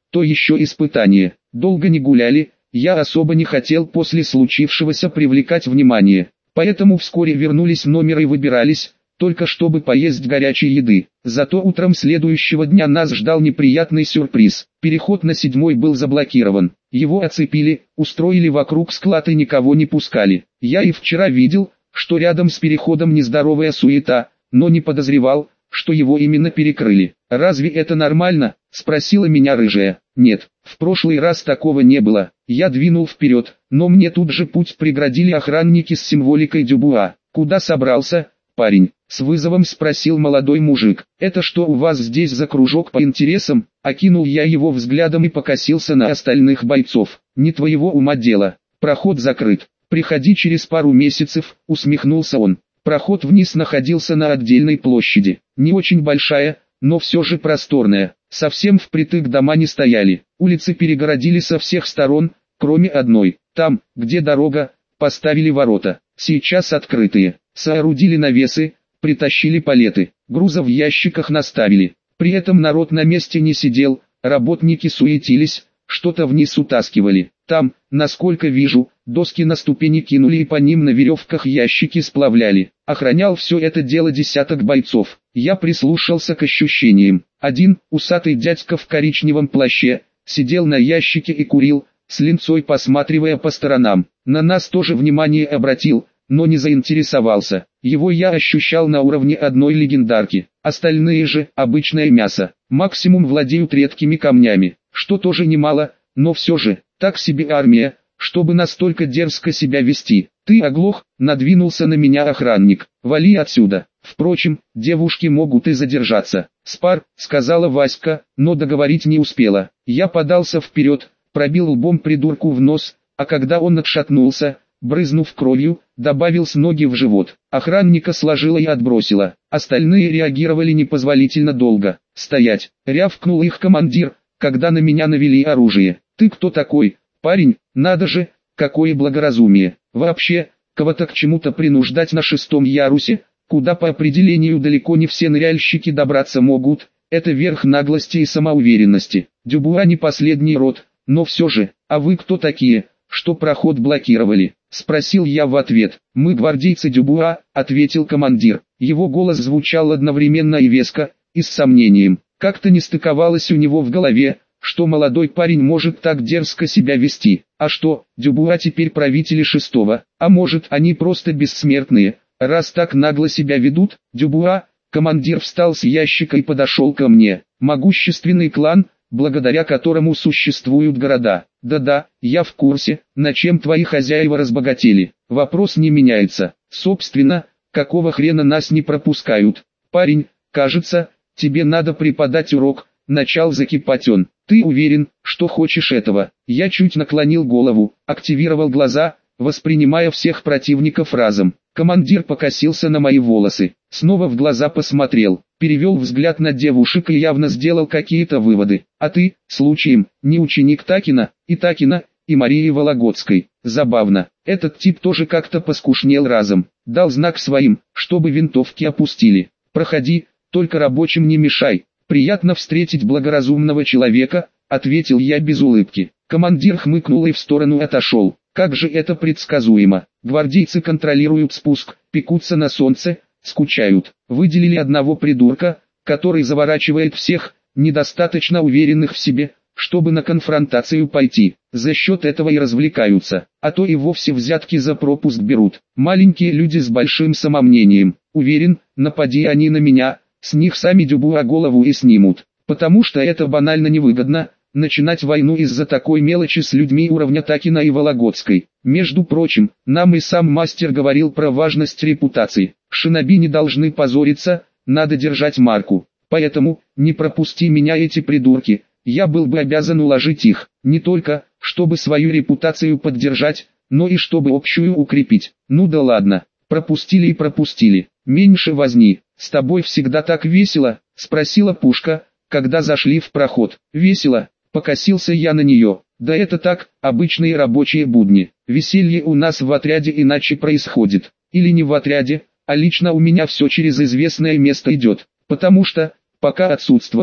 то еще испытание. Долго не гуляли, я особо не хотел после случившегося привлекать внимание, поэтому вскоре вернулись в номер и выбирались, только чтобы поесть горячей еды. Зато утром следующего дня нас ждал неприятный сюрприз. Переход на седьмой был заблокирован. Его оцепили, устроили вокруг склад и никого не пускали. Я и вчера видел, что рядом с переходом нездоровая суета, но не подозревал, что его именно перекрыли. «Разве это нормально?» – спросила меня рыжая. «Нет, в прошлый раз такого не было». Я двинул вперед, но мне тут же путь преградили охранники с символикой Дюбуа. «Куда собрался, парень?» — с вызовом спросил молодой мужик. «Это что у вас здесь за кружок по интересам?» Окинул я его взглядом и покосился на остальных бойцов. «Не твоего ума дело. Проход закрыт. Приходи через пару месяцев», — усмехнулся он. Проход вниз находился на отдельной площади. Не очень большая, но все же просторная. Совсем впритык дома не стояли. Улицы перегородили со всех сторон, кроме одной. Там, где дорога, поставили ворота. Сейчас открытые. Соорудили навесы, притащили палеты, грузов в ящиках наставили. При этом народ на месте не сидел, работники суетились, что-то вниз утаскивали. Там, насколько вижу, доски на ступени кинули и по ним на веревках ящики сплавляли. Охранял все это дело десяток бойцов. Я прислушался к ощущениям. Один, усатый дядька в коричневом плаще, сидел на ящике и курил, с линцой посматривая по сторонам. На нас тоже внимание обратил, но не заинтересовался. Его я ощущал на уровне одной легендарки. Остальные же – обычное мясо. Максимум владеют редкими камнями, что тоже немало, но все же, так себе армия, чтобы настолько дерзко себя вести. «Ты оглох?» – надвинулся на меня охранник. «Вали отсюда. Впрочем, девушки могут и задержаться». «Спар», – сказала Васька, но договорить не успела. Я подался вперед, пробил лбом придурку в нос, а когда он отшатнулся, брызнув кровью, добавил с ноги в живот. Охранника сложила и отбросила. Остальные реагировали непозволительно долго. «Стоять!» — рявкнул их командир, когда на меня навели оружие. «Ты кто такой, парень? Надо же, какое благоразумие! Вообще, кого-то к чему-то принуждать на шестом ярусе, куда по определению далеко не все ныряльщики добраться могут, это верх наглости и самоуверенности. Дюбуа не последний род, но все же, а вы кто такие, что проход блокировали?» — спросил я в ответ. «Мы гвардейцы Дюбуа», — ответил командир. Его голос звучал одновременно и веско, и с сомнением. Как-то не стыковалось у него в голове, что молодой парень может так дерзко себя вести. А что, Дюбуа теперь правители шестого, а может они просто бессмертные, раз так нагло себя ведут? Дюбуа, командир встал с ящика и подошел ко мне. Могущественный клан, благодаря которому существуют города. Да-да, я в курсе, на чем твои хозяева разбогатели. Вопрос не меняется. Собственно, какого хрена нас не пропускают? Парень, кажется, тебе надо преподать урок. Начал закипать он. Ты уверен, что хочешь этого? Я чуть наклонил голову, активировал глаза, воспринимая всех противников разом. Командир покосился на мои волосы, снова в глаза посмотрел, перевел взгляд на девушек и явно сделал какие-то выводы. «А ты, случаем, не ученик Такина, и Такина, и Марии Вологодской?» Забавно, этот тип тоже как-то поскушнел разом. Дал знак своим, чтобы винтовки опустили. «Проходи, только рабочим не мешай. Приятно встретить благоразумного человека», — ответил я без улыбки. Командир хмыкнул и в сторону отошел. Как же это предсказуемо. Гвардейцы контролируют спуск, пекутся на солнце, скучают. Выделили одного придурка, который заворачивает всех, недостаточно уверенных в себе, чтобы на конфронтацию пойти. За счет этого и развлекаются, а то и вовсе взятки за пропуск берут. Маленькие люди с большим самомнением. Уверен, напади они на меня, с них сами Дюбуа голову и снимут. Потому что это банально невыгодно. Начинать войну из-за такой мелочи с людьми уровня Такина и Вологодской. Между прочим, нам и сам мастер говорил про важность репутации. Шиноби не должны позориться, надо держать марку. Поэтому, не пропусти меня эти придурки, я был бы обязан уложить их. Не только, чтобы свою репутацию поддержать, но и чтобы общую укрепить. Ну да ладно, пропустили и пропустили. Меньше возни. С тобой всегда так весело, спросила Пушка, когда зашли в проход. Весело. Покосился я на нее. Да это так, обычные рабочие будни. Веселье у нас в отряде иначе происходит. Или не в отряде, а лично у меня все через известное место идет. Потому что, пока отсутствовал,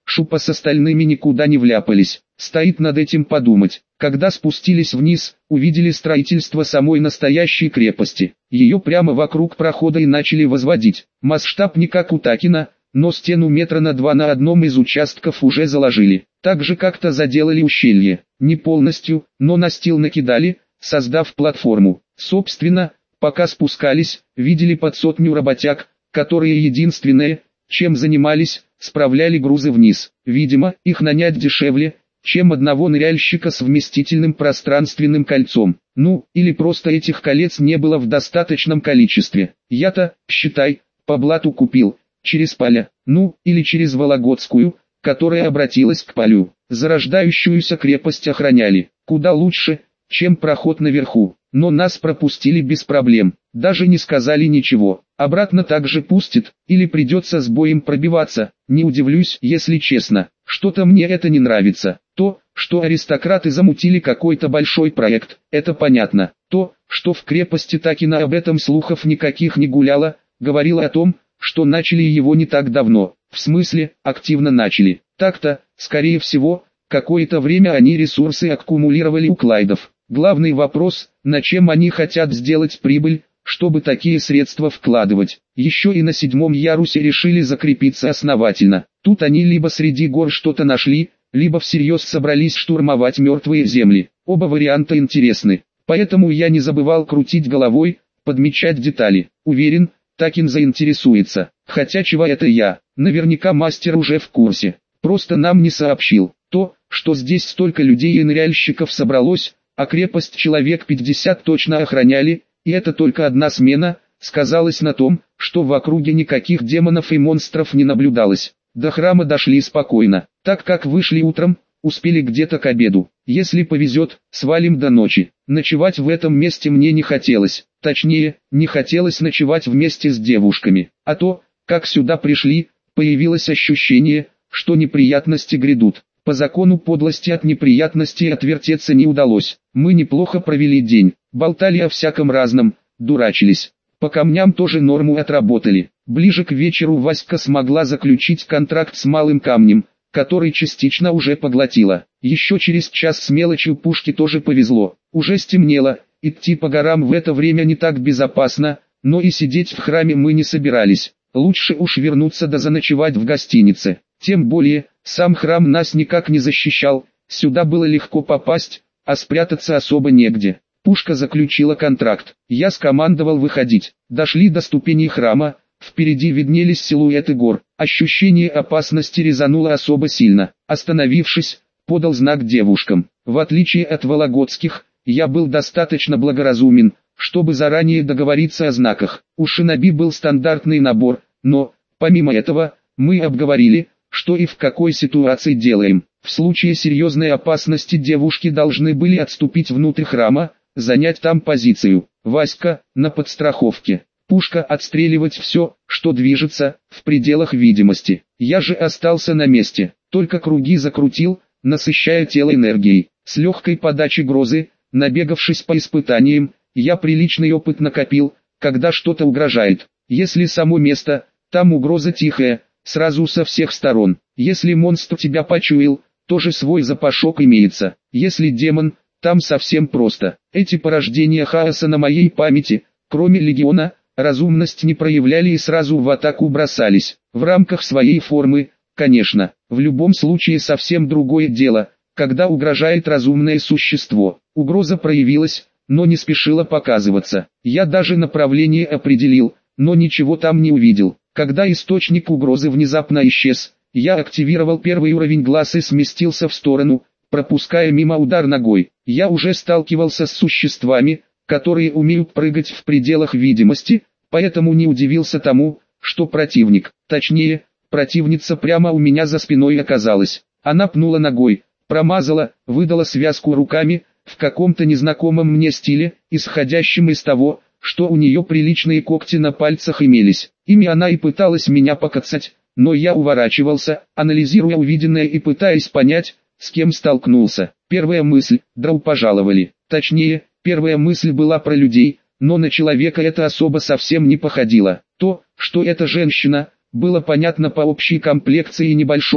Шупа с остальными никуда не вляпались. Стоит над этим подумать. Когда спустились вниз, увидели строительство самой настоящей крепости. Ее прямо вокруг прохода и начали возводить. Масштаб не как у Такина, но стену метра на два на одном из участков уже заложили. Также как-то заделали ущелье. Не полностью, но настил накидали, создав платформу. Собственно, пока спускались, видели под сотню работяг, которые единственное, чем занимались, справляли грузы вниз. Видимо, их нанять дешевле, чем одного ныряльщика с вместительным пространственным кольцом. Ну, или просто этих колец не было в достаточном количестве. Я-то, считай, по блату купил, через поля, ну, или через Вологодскую, которая обратилась к полю. Зарождающуюся крепость охраняли, куда лучше, чем проход наверху. Но нас пропустили без проблем, даже не сказали ничего. Обратно также пустят, или придется с боем пробиваться. Не удивлюсь, если честно. Что-то мне это не нравится. То, что аристократы замутили какой-то большой проект, это понятно. То, что в крепости Такина об этом слухов никаких не гуляло, говорило о том, что начали его не так давно. В смысле, активно начали. Так-то, скорее всего, какое-то время они ресурсы аккумулировали у Клайдов. Главный вопрос, на чем они хотят сделать прибыль, чтобы такие средства вкладывать. Еще и на седьмом ярусе решили закрепиться основательно. Тут они либо среди гор что-то нашли, либо всерьез собрались штурмовать мертвые земли. Оба варианта интересны. Поэтому я не забывал крутить головой, подмечать детали. Уверен, Такин заинтересуется. Хотя чего это я? Наверняка мастер уже в курсе. Просто нам не сообщил. То, что здесь столько людей и ныряльщиков собралось, а крепость человек пятьдесят точно охраняли, и это только одна смена, сказалось на том, что в округе никаких демонов и монстров не наблюдалось. До храма дошли спокойно, так как вышли утром, успели где-то к обеду. Если повезет, свалим до ночи. Ночевать в этом месте мне не хотелось, точнее, не хотелось ночевать вместе с девушками. А то, как сюда пришли, появилось ощущение, что неприятности грядут. По закону подлости от неприятностей отвертеться не удалось. Мы неплохо провели день, болтали о всяком разном, дурачились. По камням тоже норму отработали. Ближе к вечеру Васька смогла заключить контракт с малым камнем, который частично уже поглотила. Еще через час с мелочью пушки тоже повезло. Уже стемнело, идти по горам в это время не так безопасно, но и сидеть в храме мы не собирались. Лучше уж вернуться да заночевать в гостинице. Тем более, сам храм нас никак не защищал, сюда было легко попасть, а спрятаться особо негде. Пушка заключила контракт, я скомандовал выходить. Дошли до ступеней храма, впереди виднелись силуэты гор. Ощущение опасности резануло особо сильно. Остановившись, подал знак девушкам. В отличие от вологодских, я был достаточно благоразумен, чтобы заранее договориться о знаках. У шиноби был стандартный набор, но, помимо этого, мы обговорили, что и в какой ситуации делаем. В случае серьезной опасности девушки должны были отступить внутрь храма, занять там позицию. Васька, на подстраховке. Пушка отстреливать все, что движется, в пределах видимости. Я же остался на месте, только круги закрутил, насыщая тело энергией. С легкой подачи грозы, набегавшись по испытаниям, я приличный опыт накопил, когда что-то угрожает. Если само место, там угроза тихая, сразу со всех сторон. Если монстр тебя почуял, тоже свой запашок имеется. Если демон, там совсем просто. Эти порождения хаоса на моей памяти, кроме легиона, разумность не проявляли и сразу в атаку бросались. В рамках своей формы, конечно. В любом случае совсем другое дело, когда угрожает разумное существо. Угроза проявилась, но не спешила показываться. Я даже направление определил, но ничего там не увидел. Когда источник угрозы внезапно исчез, я активировал первый уровень глаз и сместился в сторону, пропуская мимо удар ногой. Я уже сталкивался с существами, которые умеют прыгать в пределах видимости, поэтому не удивился тому, что противник, точнее, противница прямо у меня за спиной оказалась. Она пнула ногой, промазала, выдала связку руками, в каком-то незнакомом мне стиле, исходящем из того, что у нее приличные когти на пальцах имелись. Ими она и пыталась меня покацать, но я уворачивался, анализируя увиденное и пытаясь понять, с кем столкнулся. Первая мысль – драу пожаловали. Точнее, первая мысль была про людей, но на человека это особо совсем не походило. То, что это женщина, было понятно по общей комплекции и небольшой,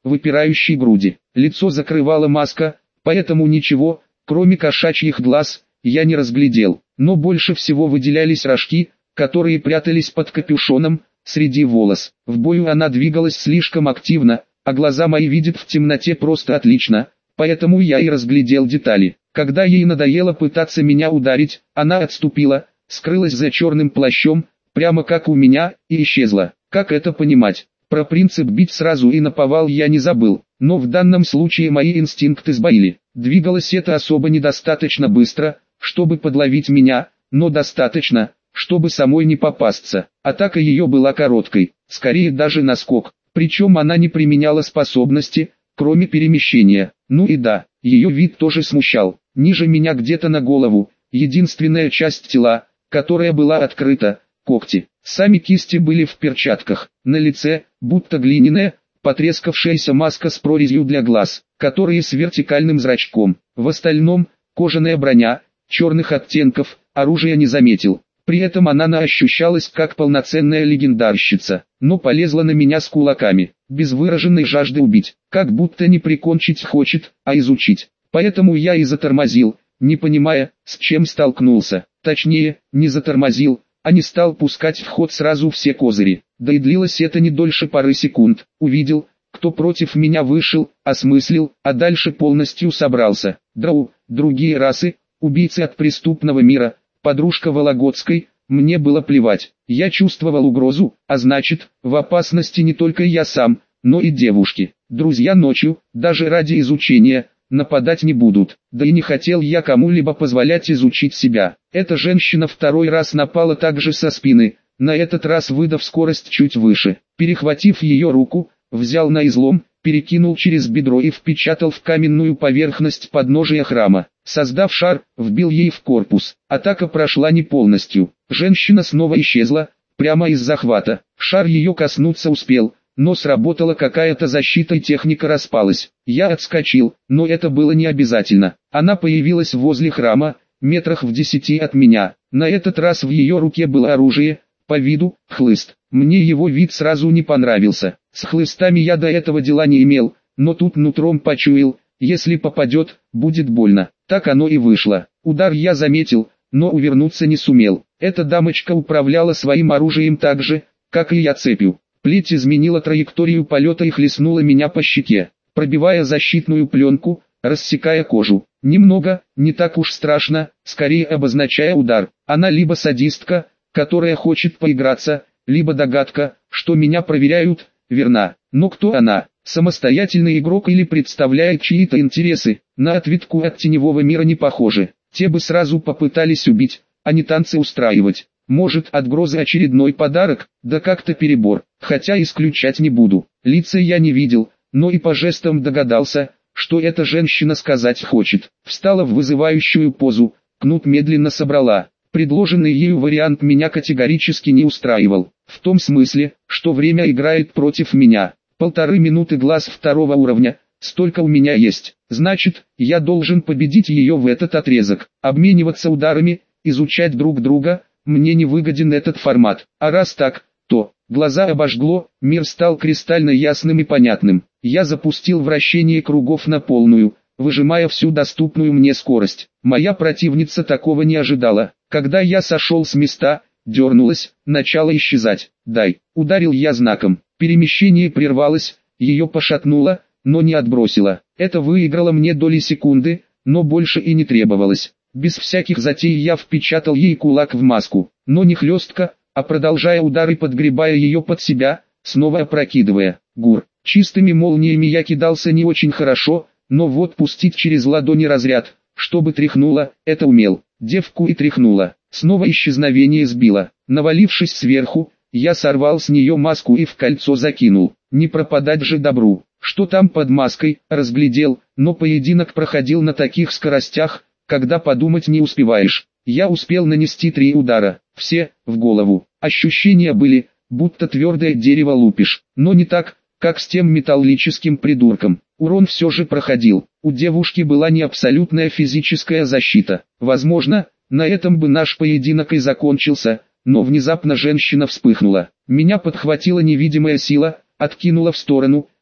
выпирающей груди. Лицо закрывала маска, поэтому ничего, кроме кошачьих глаз, я не разглядел. Но больше всего выделялись рожки, которые прятались под капюшоном, среди волос. В бою она двигалась слишком активно, а глаза мои видят в темноте просто отлично, поэтому я и разглядел детали. Когда ей надоело пытаться меня ударить, она отступила, скрылась за черным плащом, прямо как у меня, и исчезла. Как это понимать? Про принцип бить сразу и наповал я не забыл, но в данном случае мои инстинкты сбоили. Двигалось это особо недостаточно быстро, чтобы подловить меня, но достаточно, чтобы самой не попасться. Атака ее была короткой, скорее даже наскок, причем она не применяла способности, кроме перемещения. Ну и да, ее вид тоже смущал. Ниже меня где-то на голову, единственная часть тела, которая была открыта, когти. Сами кисти были в перчатках, на лице, будто глиняная, потрескавшаяся маска с прорезью для глаз, которые с вертикальным зрачком. В остальном, кожаная броня, черных оттенков, оружия не заметил. При этом она ощущалась как полноценная легендарщица, но полезла на меня с кулаками, без выраженной жажды убить, как будто не прикончить хочет, а изучить. Поэтому я и затормозил, не понимая, с чем столкнулся. Точнее, не затормозил, а не стал пускать в ход сразу все козыри. Да и длилось это не дольше пары секунд. Увидел, кто против меня вышел, осмыслил, а дальше полностью собрался. Драу, другие расы, убийцы от преступного мира, подружка Вологодской, мне было плевать. Я чувствовал угрозу, а значит, в опасности не только я сам, но и девушки. Друзья ночью, даже ради изучения, нападать не будут. Да и не хотел я кому-либо позволять изучить себя. Эта женщина второй раз напала также со спины, на этот раз выдав скорость чуть выше. Перехватив ее руку, взял на излом, перекинул через бедро и впечатал в каменную поверхность подножия храма. Создав шар, вбил ей в корпус. Атака прошла не полностью. Женщина снова исчезла, прямо из захвата. Шар ее коснуться успел, но сработала какая-то защита и техника распалась. Я отскочил, но это было не обязательно. Она появилась возле храма, метрах в десяти от меня. На этот раз в ее руке было оружие, по виду, хлыст. Мне его вид сразу не понравился. С хлыстами я до этого дела не имел, но тут нутром почуял, если попадет, будет больно. Так оно и вышло. Удар я заметил, но увернуться не сумел. Эта дамочка управляла своим оружием так же, как и я цепью. Плеть изменила траекторию полета и хлестнула меня по щеке, пробивая защитную пленку, рассекая кожу. Немного, не так уж страшно, скорее обозначая удар. Она либо садистка, которая хочет поиграться, либо догадка, что меня проверяют, верна. Но кто она? Самостоятельный игрок или представляет чьи-то интересы? На ответку от теневого мира не похоже. Те бы сразу попытались убить, а не танцы устраивать. Может, от грозы очередной подарок, да как-то перебор, хотя исключать не буду. Лица я не видел, но и по жестам догадался, что эта женщина сказать хочет. Встала в вызывающую позу, кнут медленно собрала. Предложенный ею вариант меня категорически не устраивал, в том смысле, что время играет против меня. Полторы минуты глаз второго уровня, столько у меня есть, значит, я должен победить ее в этот отрезок. Обмениваться ударами, изучать друг друга, мне не выгоден этот формат. А раз так, то, глаза обожгло, мир стал кристально ясным и понятным. Я запустил вращение кругов на полную, выжимая всю доступную мне скорость. Моя противница такого не ожидала. Когда я сошел с места, дернулась, начала исчезать. «Дай!» Ударил я знаком. Перемещение прервалось, ее пошатнуло, но не отбросило. Это выиграло мне доли секунды, но больше и не требовалось. Без всяких затей я впечатал ей кулак в маску, но не хлестко, а продолжая удары, подгребая ее под себя, снова опрокидывая. Гур. Чистыми молниями я кидался не очень хорошо, но вот пустить через ладони разряд, чтобы тряхнуло, это умел. Девку и тряхнуло. Снова исчезновение сбило. Навалившись сверху, я сорвал с нее маску и в кольцо закинул. Не пропадать же добру. Что там под маской, разглядел, но поединок проходил на таких скоростях, когда подумать не успеваешь. Я успел нанести три удара, все, в голову. Ощущения были, будто твердое дерево лупишь, но не так, как с тем металлическим придурком. Урон все же проходил. У девушки была не абсолютная физическая защита. Возможно, на этом бы наш поединок и закончился, но внезапно женщина вспыхнула. Меня подхватила невидимая сила, откинула в сторону,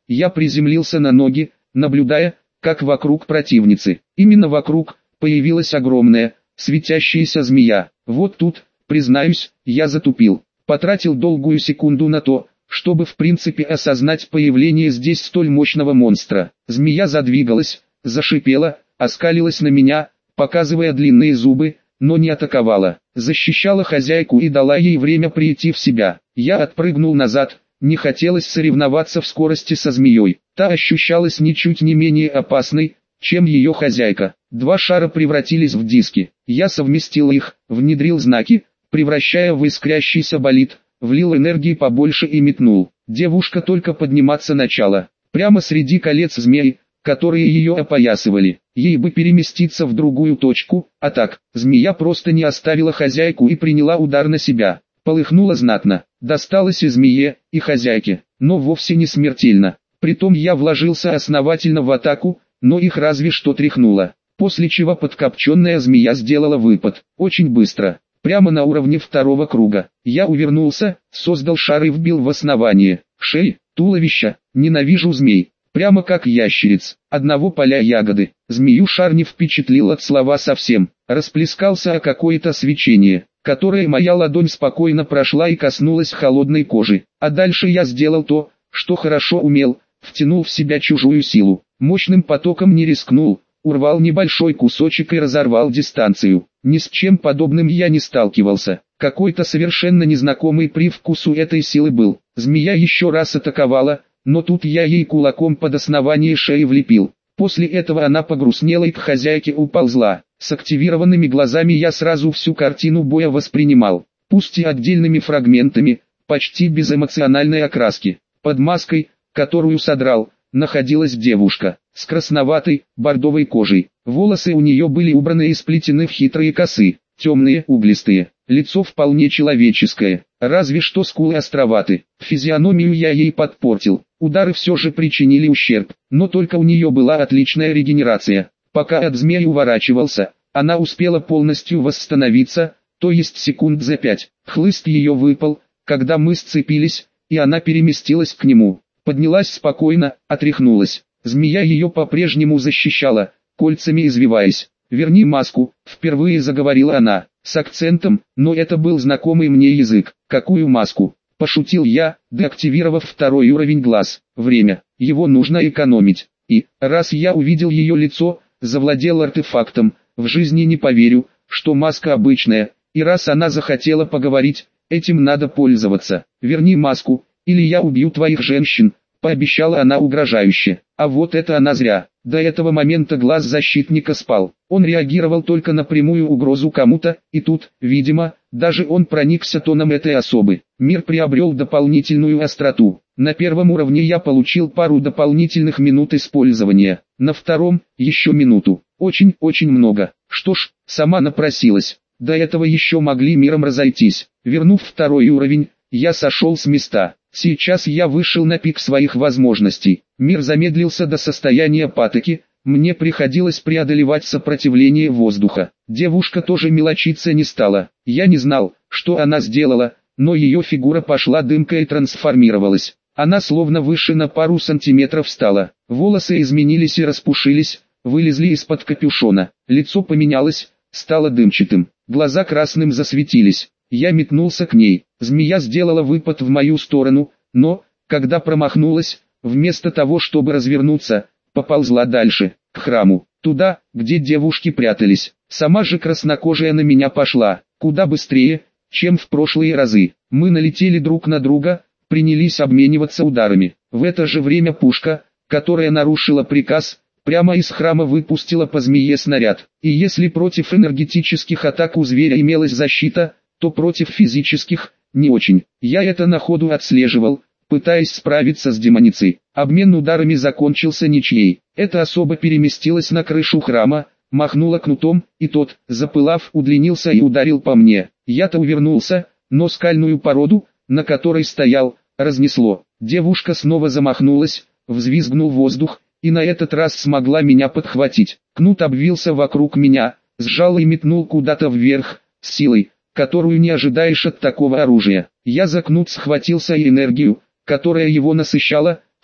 я приземлился на ноги, наблюдая, как вокруг противницы, именно вокруг, появилась огромная, светящаяся змея. Вот тут, признаюсь, я затупил. Потратил долгую секунду на то, чтобы в принципе осознать появление здесь столь мощного монстра. Змея задвигалась, зашипела, оскалилась на меня, показывая длинные зубы, но не атаковала. Защищала хозяйку и дала ей время прийти в себя. Я отпрыгнул назад, не хотелось соревноваться в скорости со змеей. Та ощущалась ничуть не менее опасной, чем ее хозяйка. Два шара превратились в диски. Я совместил их, внедрил знаки, превращая в искрящийся болид, влил энергии побольше и метнул. Девушка только подниматься начала. Прямо среди колец змей, которые ее опоясывали. Ей бы переместиться в другую точку, а так, змея просто не оставила хозяйку и приняла удар на себя. Полыхнуло знатно, досталось и змее, и хозяйке, но вовсе не смертельно. Притом я вложился основательно в атаку, но их разве что тряхнуло. После чего подкопченная змея сделала выпад, очень быстро, прямо на уровне второго круга. Я увернулся, создал шар и вбил в основание, шеи, туловища, ненавижу змей. Прямо как ящериц, одного поля ягоды. Змею шар не впечатлил от слова совсем. Расплескался о какое-то свечение, которое моя ладонь спокойно прошла и коснулась холодной кожи. А дальше я сделал то, что хорошо умел, втянул в себя чужую силу. Мощным потоком не рискнул, урвал небольшой кусочек и разорвал дистанцию. Ни с чем подобным я не сталкивался. Какой-то совершенно незнакомый привкус у этой силы был. Змея еще раз атаковала, но тут я ей кулаком под основание шеи влепил. После этого она погрустнела и к хозяйке уползла. С активированными глазами я сразу всю картину боя воспринимал, пусть и отдельными фрагментами, почти без эмоциональной окраски. Под маской, которую содрал, находилась девушка, с красноватой, бордовой кожей. Волосы у нее были убраны и сплетены в хитрые косы, темные, углистые. Лицо вполне человеческое, разве что скулы островаты. Физиономию я ей подпортил. Удары все же причинили ущерб, но только у нее была отличная регенерация. Пока от змеи уворачивался, она успела полностью восстановиться, то есть секунд за пять. Хлыст ее выпал, когда мы сцепились, и она переместилась к нему. Поднялась спокойно, отряхнулась. Змея ее по-прежнему защищала, кольцами извиваясь. «Верни маску», — впервые заговорила она, с акцентом, но это был знакомый мне язык. «Какую маску?» — пошутил я, деактивировав второй уровень глаз. «Время, его нужно экономить». И, раз я увидел ее лицо, завладел артефактом, в жизни не поверю, что маска обычная, и раз она захотела поговорить, этим надо пользоваться. «Верни маску, или я убью твоих женщин», — пообещала она угрожающе. А вот это она зря. До этого момента глаз защитника спал. Он реагировал только на прямую угрозу кому-то, и тут, видимо, даже он проникся тоном этой особы. Мир приобрел дополнительную остроту. На первом уровне я получил пару дополнительных минут использования. На втором, еще минуту. Очень-очень много. Что ж, сама напросилась. До этого еще могли миром разойтись. Вернув второй уровень, я сошел с места. Сейчас я вышел на пик своих возможностей. Мир замедлился до состояния патоки, мне приходилось преодолевать сопротивление воздуха. Девушка тоже мелочиться не стала. Я не знал, что она сделала, но ее фигура пошла дымкой и трансформировалась. Она словно выше на пару сантиметров стала. Волосы изменились и распушились, вылезли из-под капюшона. Лицо поменялось, стало дымчатым. Глаза красным засветились. Я метнулся к ней. Змея сделала выпад в мою сторону, но, когда промахнулась, вместо того чтобы развернуться, поползла дальше, к храму, туда, где девушки прятались. Сама же краснокожая на меня пошла, куда быстрее, чем в прошлые разы. Мы налетели друг на друга, принялись обмениваться ударами. В это же время пушка, которая нарушила приказ, прямо из храма выпустила по змее снаряд. И если против энергетических атак у зверя имелась защита, то против физических – не очень. Я это на ходу отслеживал, пытаясь справиться с демоницей. Обмен ударами закончился ничьей. Эта особа переместилась на крышу храма, махнула кнутом, и тот, запылав, удлинился и ударил по мне. Я-то увернулся, но скальную породу, на которой стоял, разнесло. Девушка снова замахнулась, взвизгнул воздух, и на этот раз смогла меня подхватить. Кнут обвился вокруг меня, сжал и метнул куда-то вверх, с силой, которую не ожидаешь от такого оружия. Я за кнут схватился и энергию, которая его насыщала,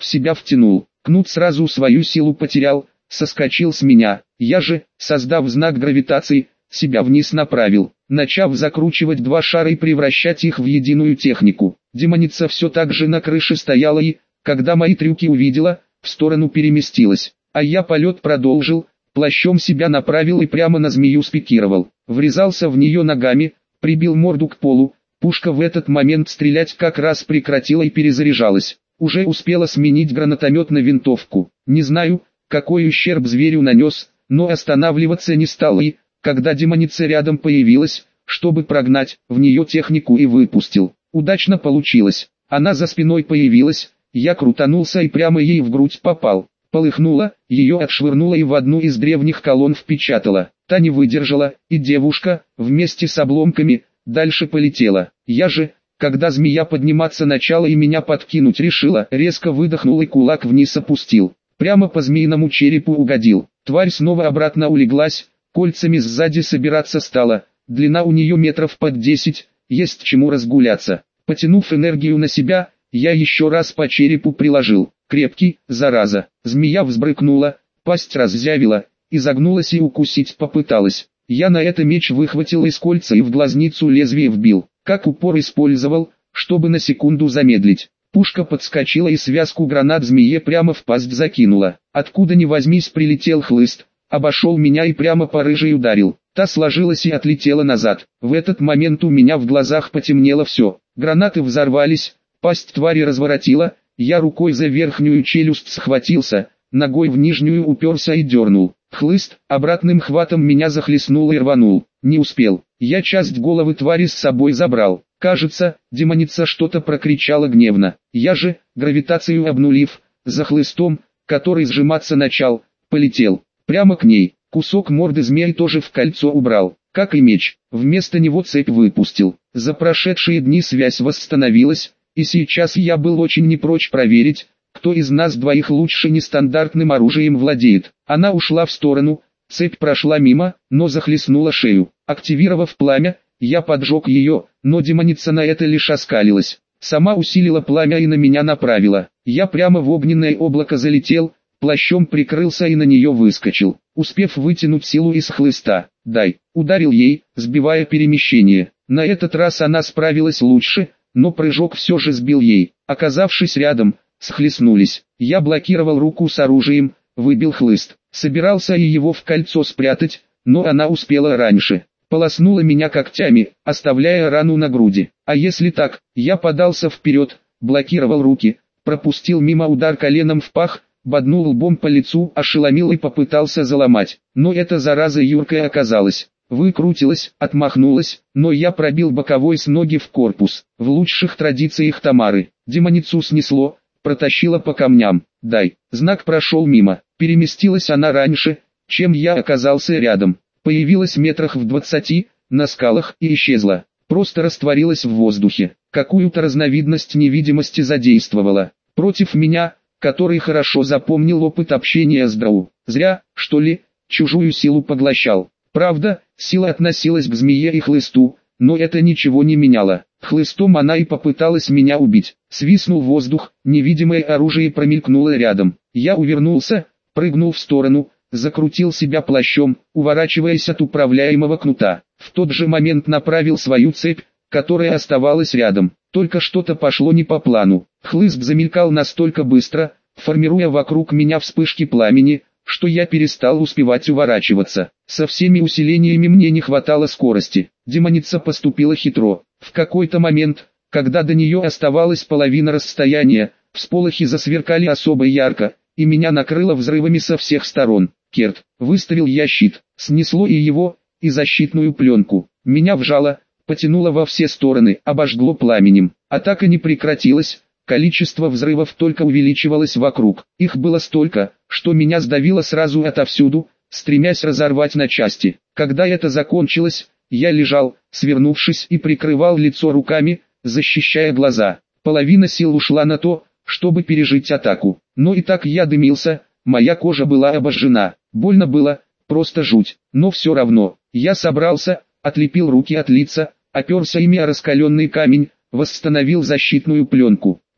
в себя втянул. Кнут сразу свою силу потерял, соскочил с меня. Я же, создав знак гравитации, себя вниз направил, начав закручивать два шара и превращать их в единую технику. Демоница все так же на крыше стояла и, когда мои трюки увидела, в сторону переместилась. А я полет продолжил, плащом себя направил и прямо на змею спикировал. Врезался в нее ногами, прибил морду к полу. Пушка в этот момент стрелять как раз прекратила и перезаряжалась. Уже успела сменить гранатомет на винтовку. Не знаю, какой ущерб зверю нанес, но останавливаться не стал и, когда демоница рядом появилась, чтобы прогнать, в нее технику и выпустил. Удачно получилось. Она за спиной появилась, я крутанулся и прямо ей в грудь попал. Полыхнуло, ее отшвырнуло и в одну из древних колонн впечатало. Та не выдержала, и девушка, вместе с обломками, дальше полетела. Я же, когда змея подниматься начала и меня подкинуть решила, резко выдохнул и кулак вниз опустил. Прямо по змеиному черепу угодил. Тварь снова обратно улеглась, кольцами сзади собираться стала. Длина у нее метров под десять, есть чему разгуляться. Потянув энергию на себя, я еще раз по черепу приложил. Крепкий, зараза. Змея взбрыкнула, пасть раззявила, изогнулась и укусить попыталась. Я на это меч выхватил из кольца и в глазницу лезвие вбил. Как упор использовал, чтобы на секунду замедлить. Пушка подскочила и связку гранат змее прямо в пасть закинула. Откуда ни возьмись прилетел хлыст, обошел меня и прямо по рыжей ударил. Та сложилась и отлетела назад. В этот момент у меня в глазах потемнело все. Гранаты взорвались, пасть твари разворотила, я рукой за верхнюю челюсть схватился, ногой в нижнюю уперся и дернул. Хлыст обратным хватом меня захлестнул и рванул. Не успел. Я часть головы твари с собой забрал. Кажется, демоница что-то прокричала гневно. Я же, гравитацию обнулив, за хлыстом, который сжиматься начал, полетел. Прямо к ней. Кусок морды змеи тоже в кольцо убрал, как и меч. Вместо него цепь выпустил. За прошедшие дни связь восстановилась, и сейчас я был очень не прочь проверить, кто из нас двоих лучше нестандартным оружием владеет. Она ушла в сторону, цепь прошла мимо, но захлестнула шею. Активировав пламя, я поджег ее, но демоница на это лишь оскалилась. Сама усилила пламя и на меня направила. Я прямо в огненное облако залетел, плащом прикрылся и на нее выскочил, успев вытянуть силу из хлыста. «Дай!» Ударил ей, сбивая перемещение. На этот раз она справилась лучше, но прыжок все же сбил ей. Оказавшись рядом, схлестнулись. Я блокировал руку с оружием, выбил хлыст. Собирался и его в кольцо спрятать, но она успела раньше. Полоснула меня когтями, оставляя рану на груди. А если так, я подался вперед, блокировал руки, пропустил мимо удар коленом в пах, боднул лбом по лицу, ошеломил и попытался заломать. Но эта зараза юркая оказалась. Выкрутилась, отмахнулась, но я пробил боковой с ноги в корпус. В лучших традициях Тамары. Демоницу снесло, протащила по камням. «Дай!» Знак прошел мимо. Переместилась она раньше, чем я оказался рядом. Появилась метрах в двадцати, на скалах и исчезла. Просто растворилась в воздухе. Какую-то разновидность невидимости задействовала. Против меня, который хорошо запомнил опыт общения с Драу. Зря, что ли, чужую силу поглощал. Правда, сила относилась к змее и хлысту, но это ничего не меняло. Хлыстом она и попыталась меня убить. Свистнул воздух, невидимое оружие промелькнуло рядом. Я увернулся, прыгнул в сторону, закрутил себя плащом, уворачиваясь от управляемого кнута. В тот же момент направил свою цепь, которая оставалась рядом. Только что-то пошло не по плану. Хлыст замелькал настолько быстро, формируя вокруг меня вспышки пламени, что я перестал успевать уворачиваться. Со всеми усилениями мне не хватало скорости. Демоница поступила хитро. В какой-то момент, когда до нее оставалась половина расстояния, всполохи засверкали особо ярко, и меня накрыло взрывами со всех сторон. Керт, выставил я щит, снесло и его, и защитную пленку. Меня вжало, потянуло во все стороны, обожгло пламенем. Атака не прекратилась, количество взрывов только увеличивалось вокруг. Их было столько, что меня сдавило сразу отовсюду, стремясь разорвать на части. Когда это закончилось, я лежал, свернувшись и прикрывал лицо руками, защищая глаза. Половина сил ушла на то, чтобы пережить атаку. Но и так я дымился, моя кожа была обожжена. Больно было, просто жуть. Но все равно, я собрался, отлепил руки от лица, оперся ими о раскаленный камень, восстановил защитную пленку.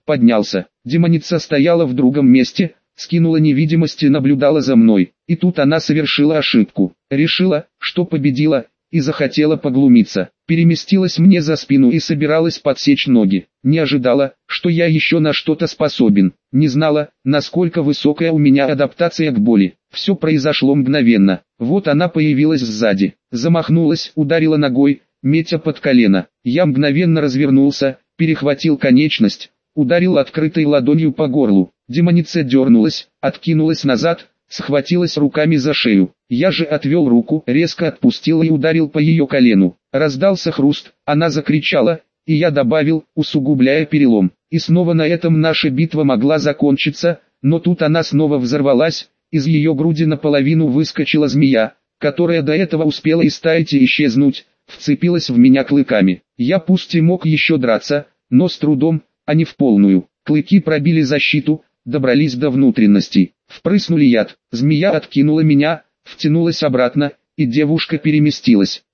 поднялся. Демоница стояла в другом месте, скинула невидимость и наблюдала за мной. И тут она совершила ошибку. Решила, что победила, и захотела поглумиться. Переместилась мне за спину и собиралась подсечь ноги. Не ожидала, что я еще на что-то способен. Не знала, насколько высокая у меня адаптация к боли. Все произошло мгновенно. Вот она появилась сзади. Замахнулась, ударила ногой, метя под колено. Я мгновенно развернулся, перехватил конечность, ударил открытой ладонью по горлу. Демоница дернулась, откинулась назад, схватилась руками за шею. Я же отвел руку, резко отпустил и ударил по ее колену. Раздался хруст, она закричала, и я добавил, усугубляя перелом. И снова на этом наша битва могла закончиться, но тут она снова взорвалась, из ее груди наполовину выскочила змея, которая до этого успела истаять и исчезнуть, вцепилась в меня клыками. Я пусть и мог еще драться, но с трудом, а не в полную. Клыки пробили защиту, добрались до внутренностей. Впрыснули яд, змея откинула меня, втянулась обратно, и девушка переместилась.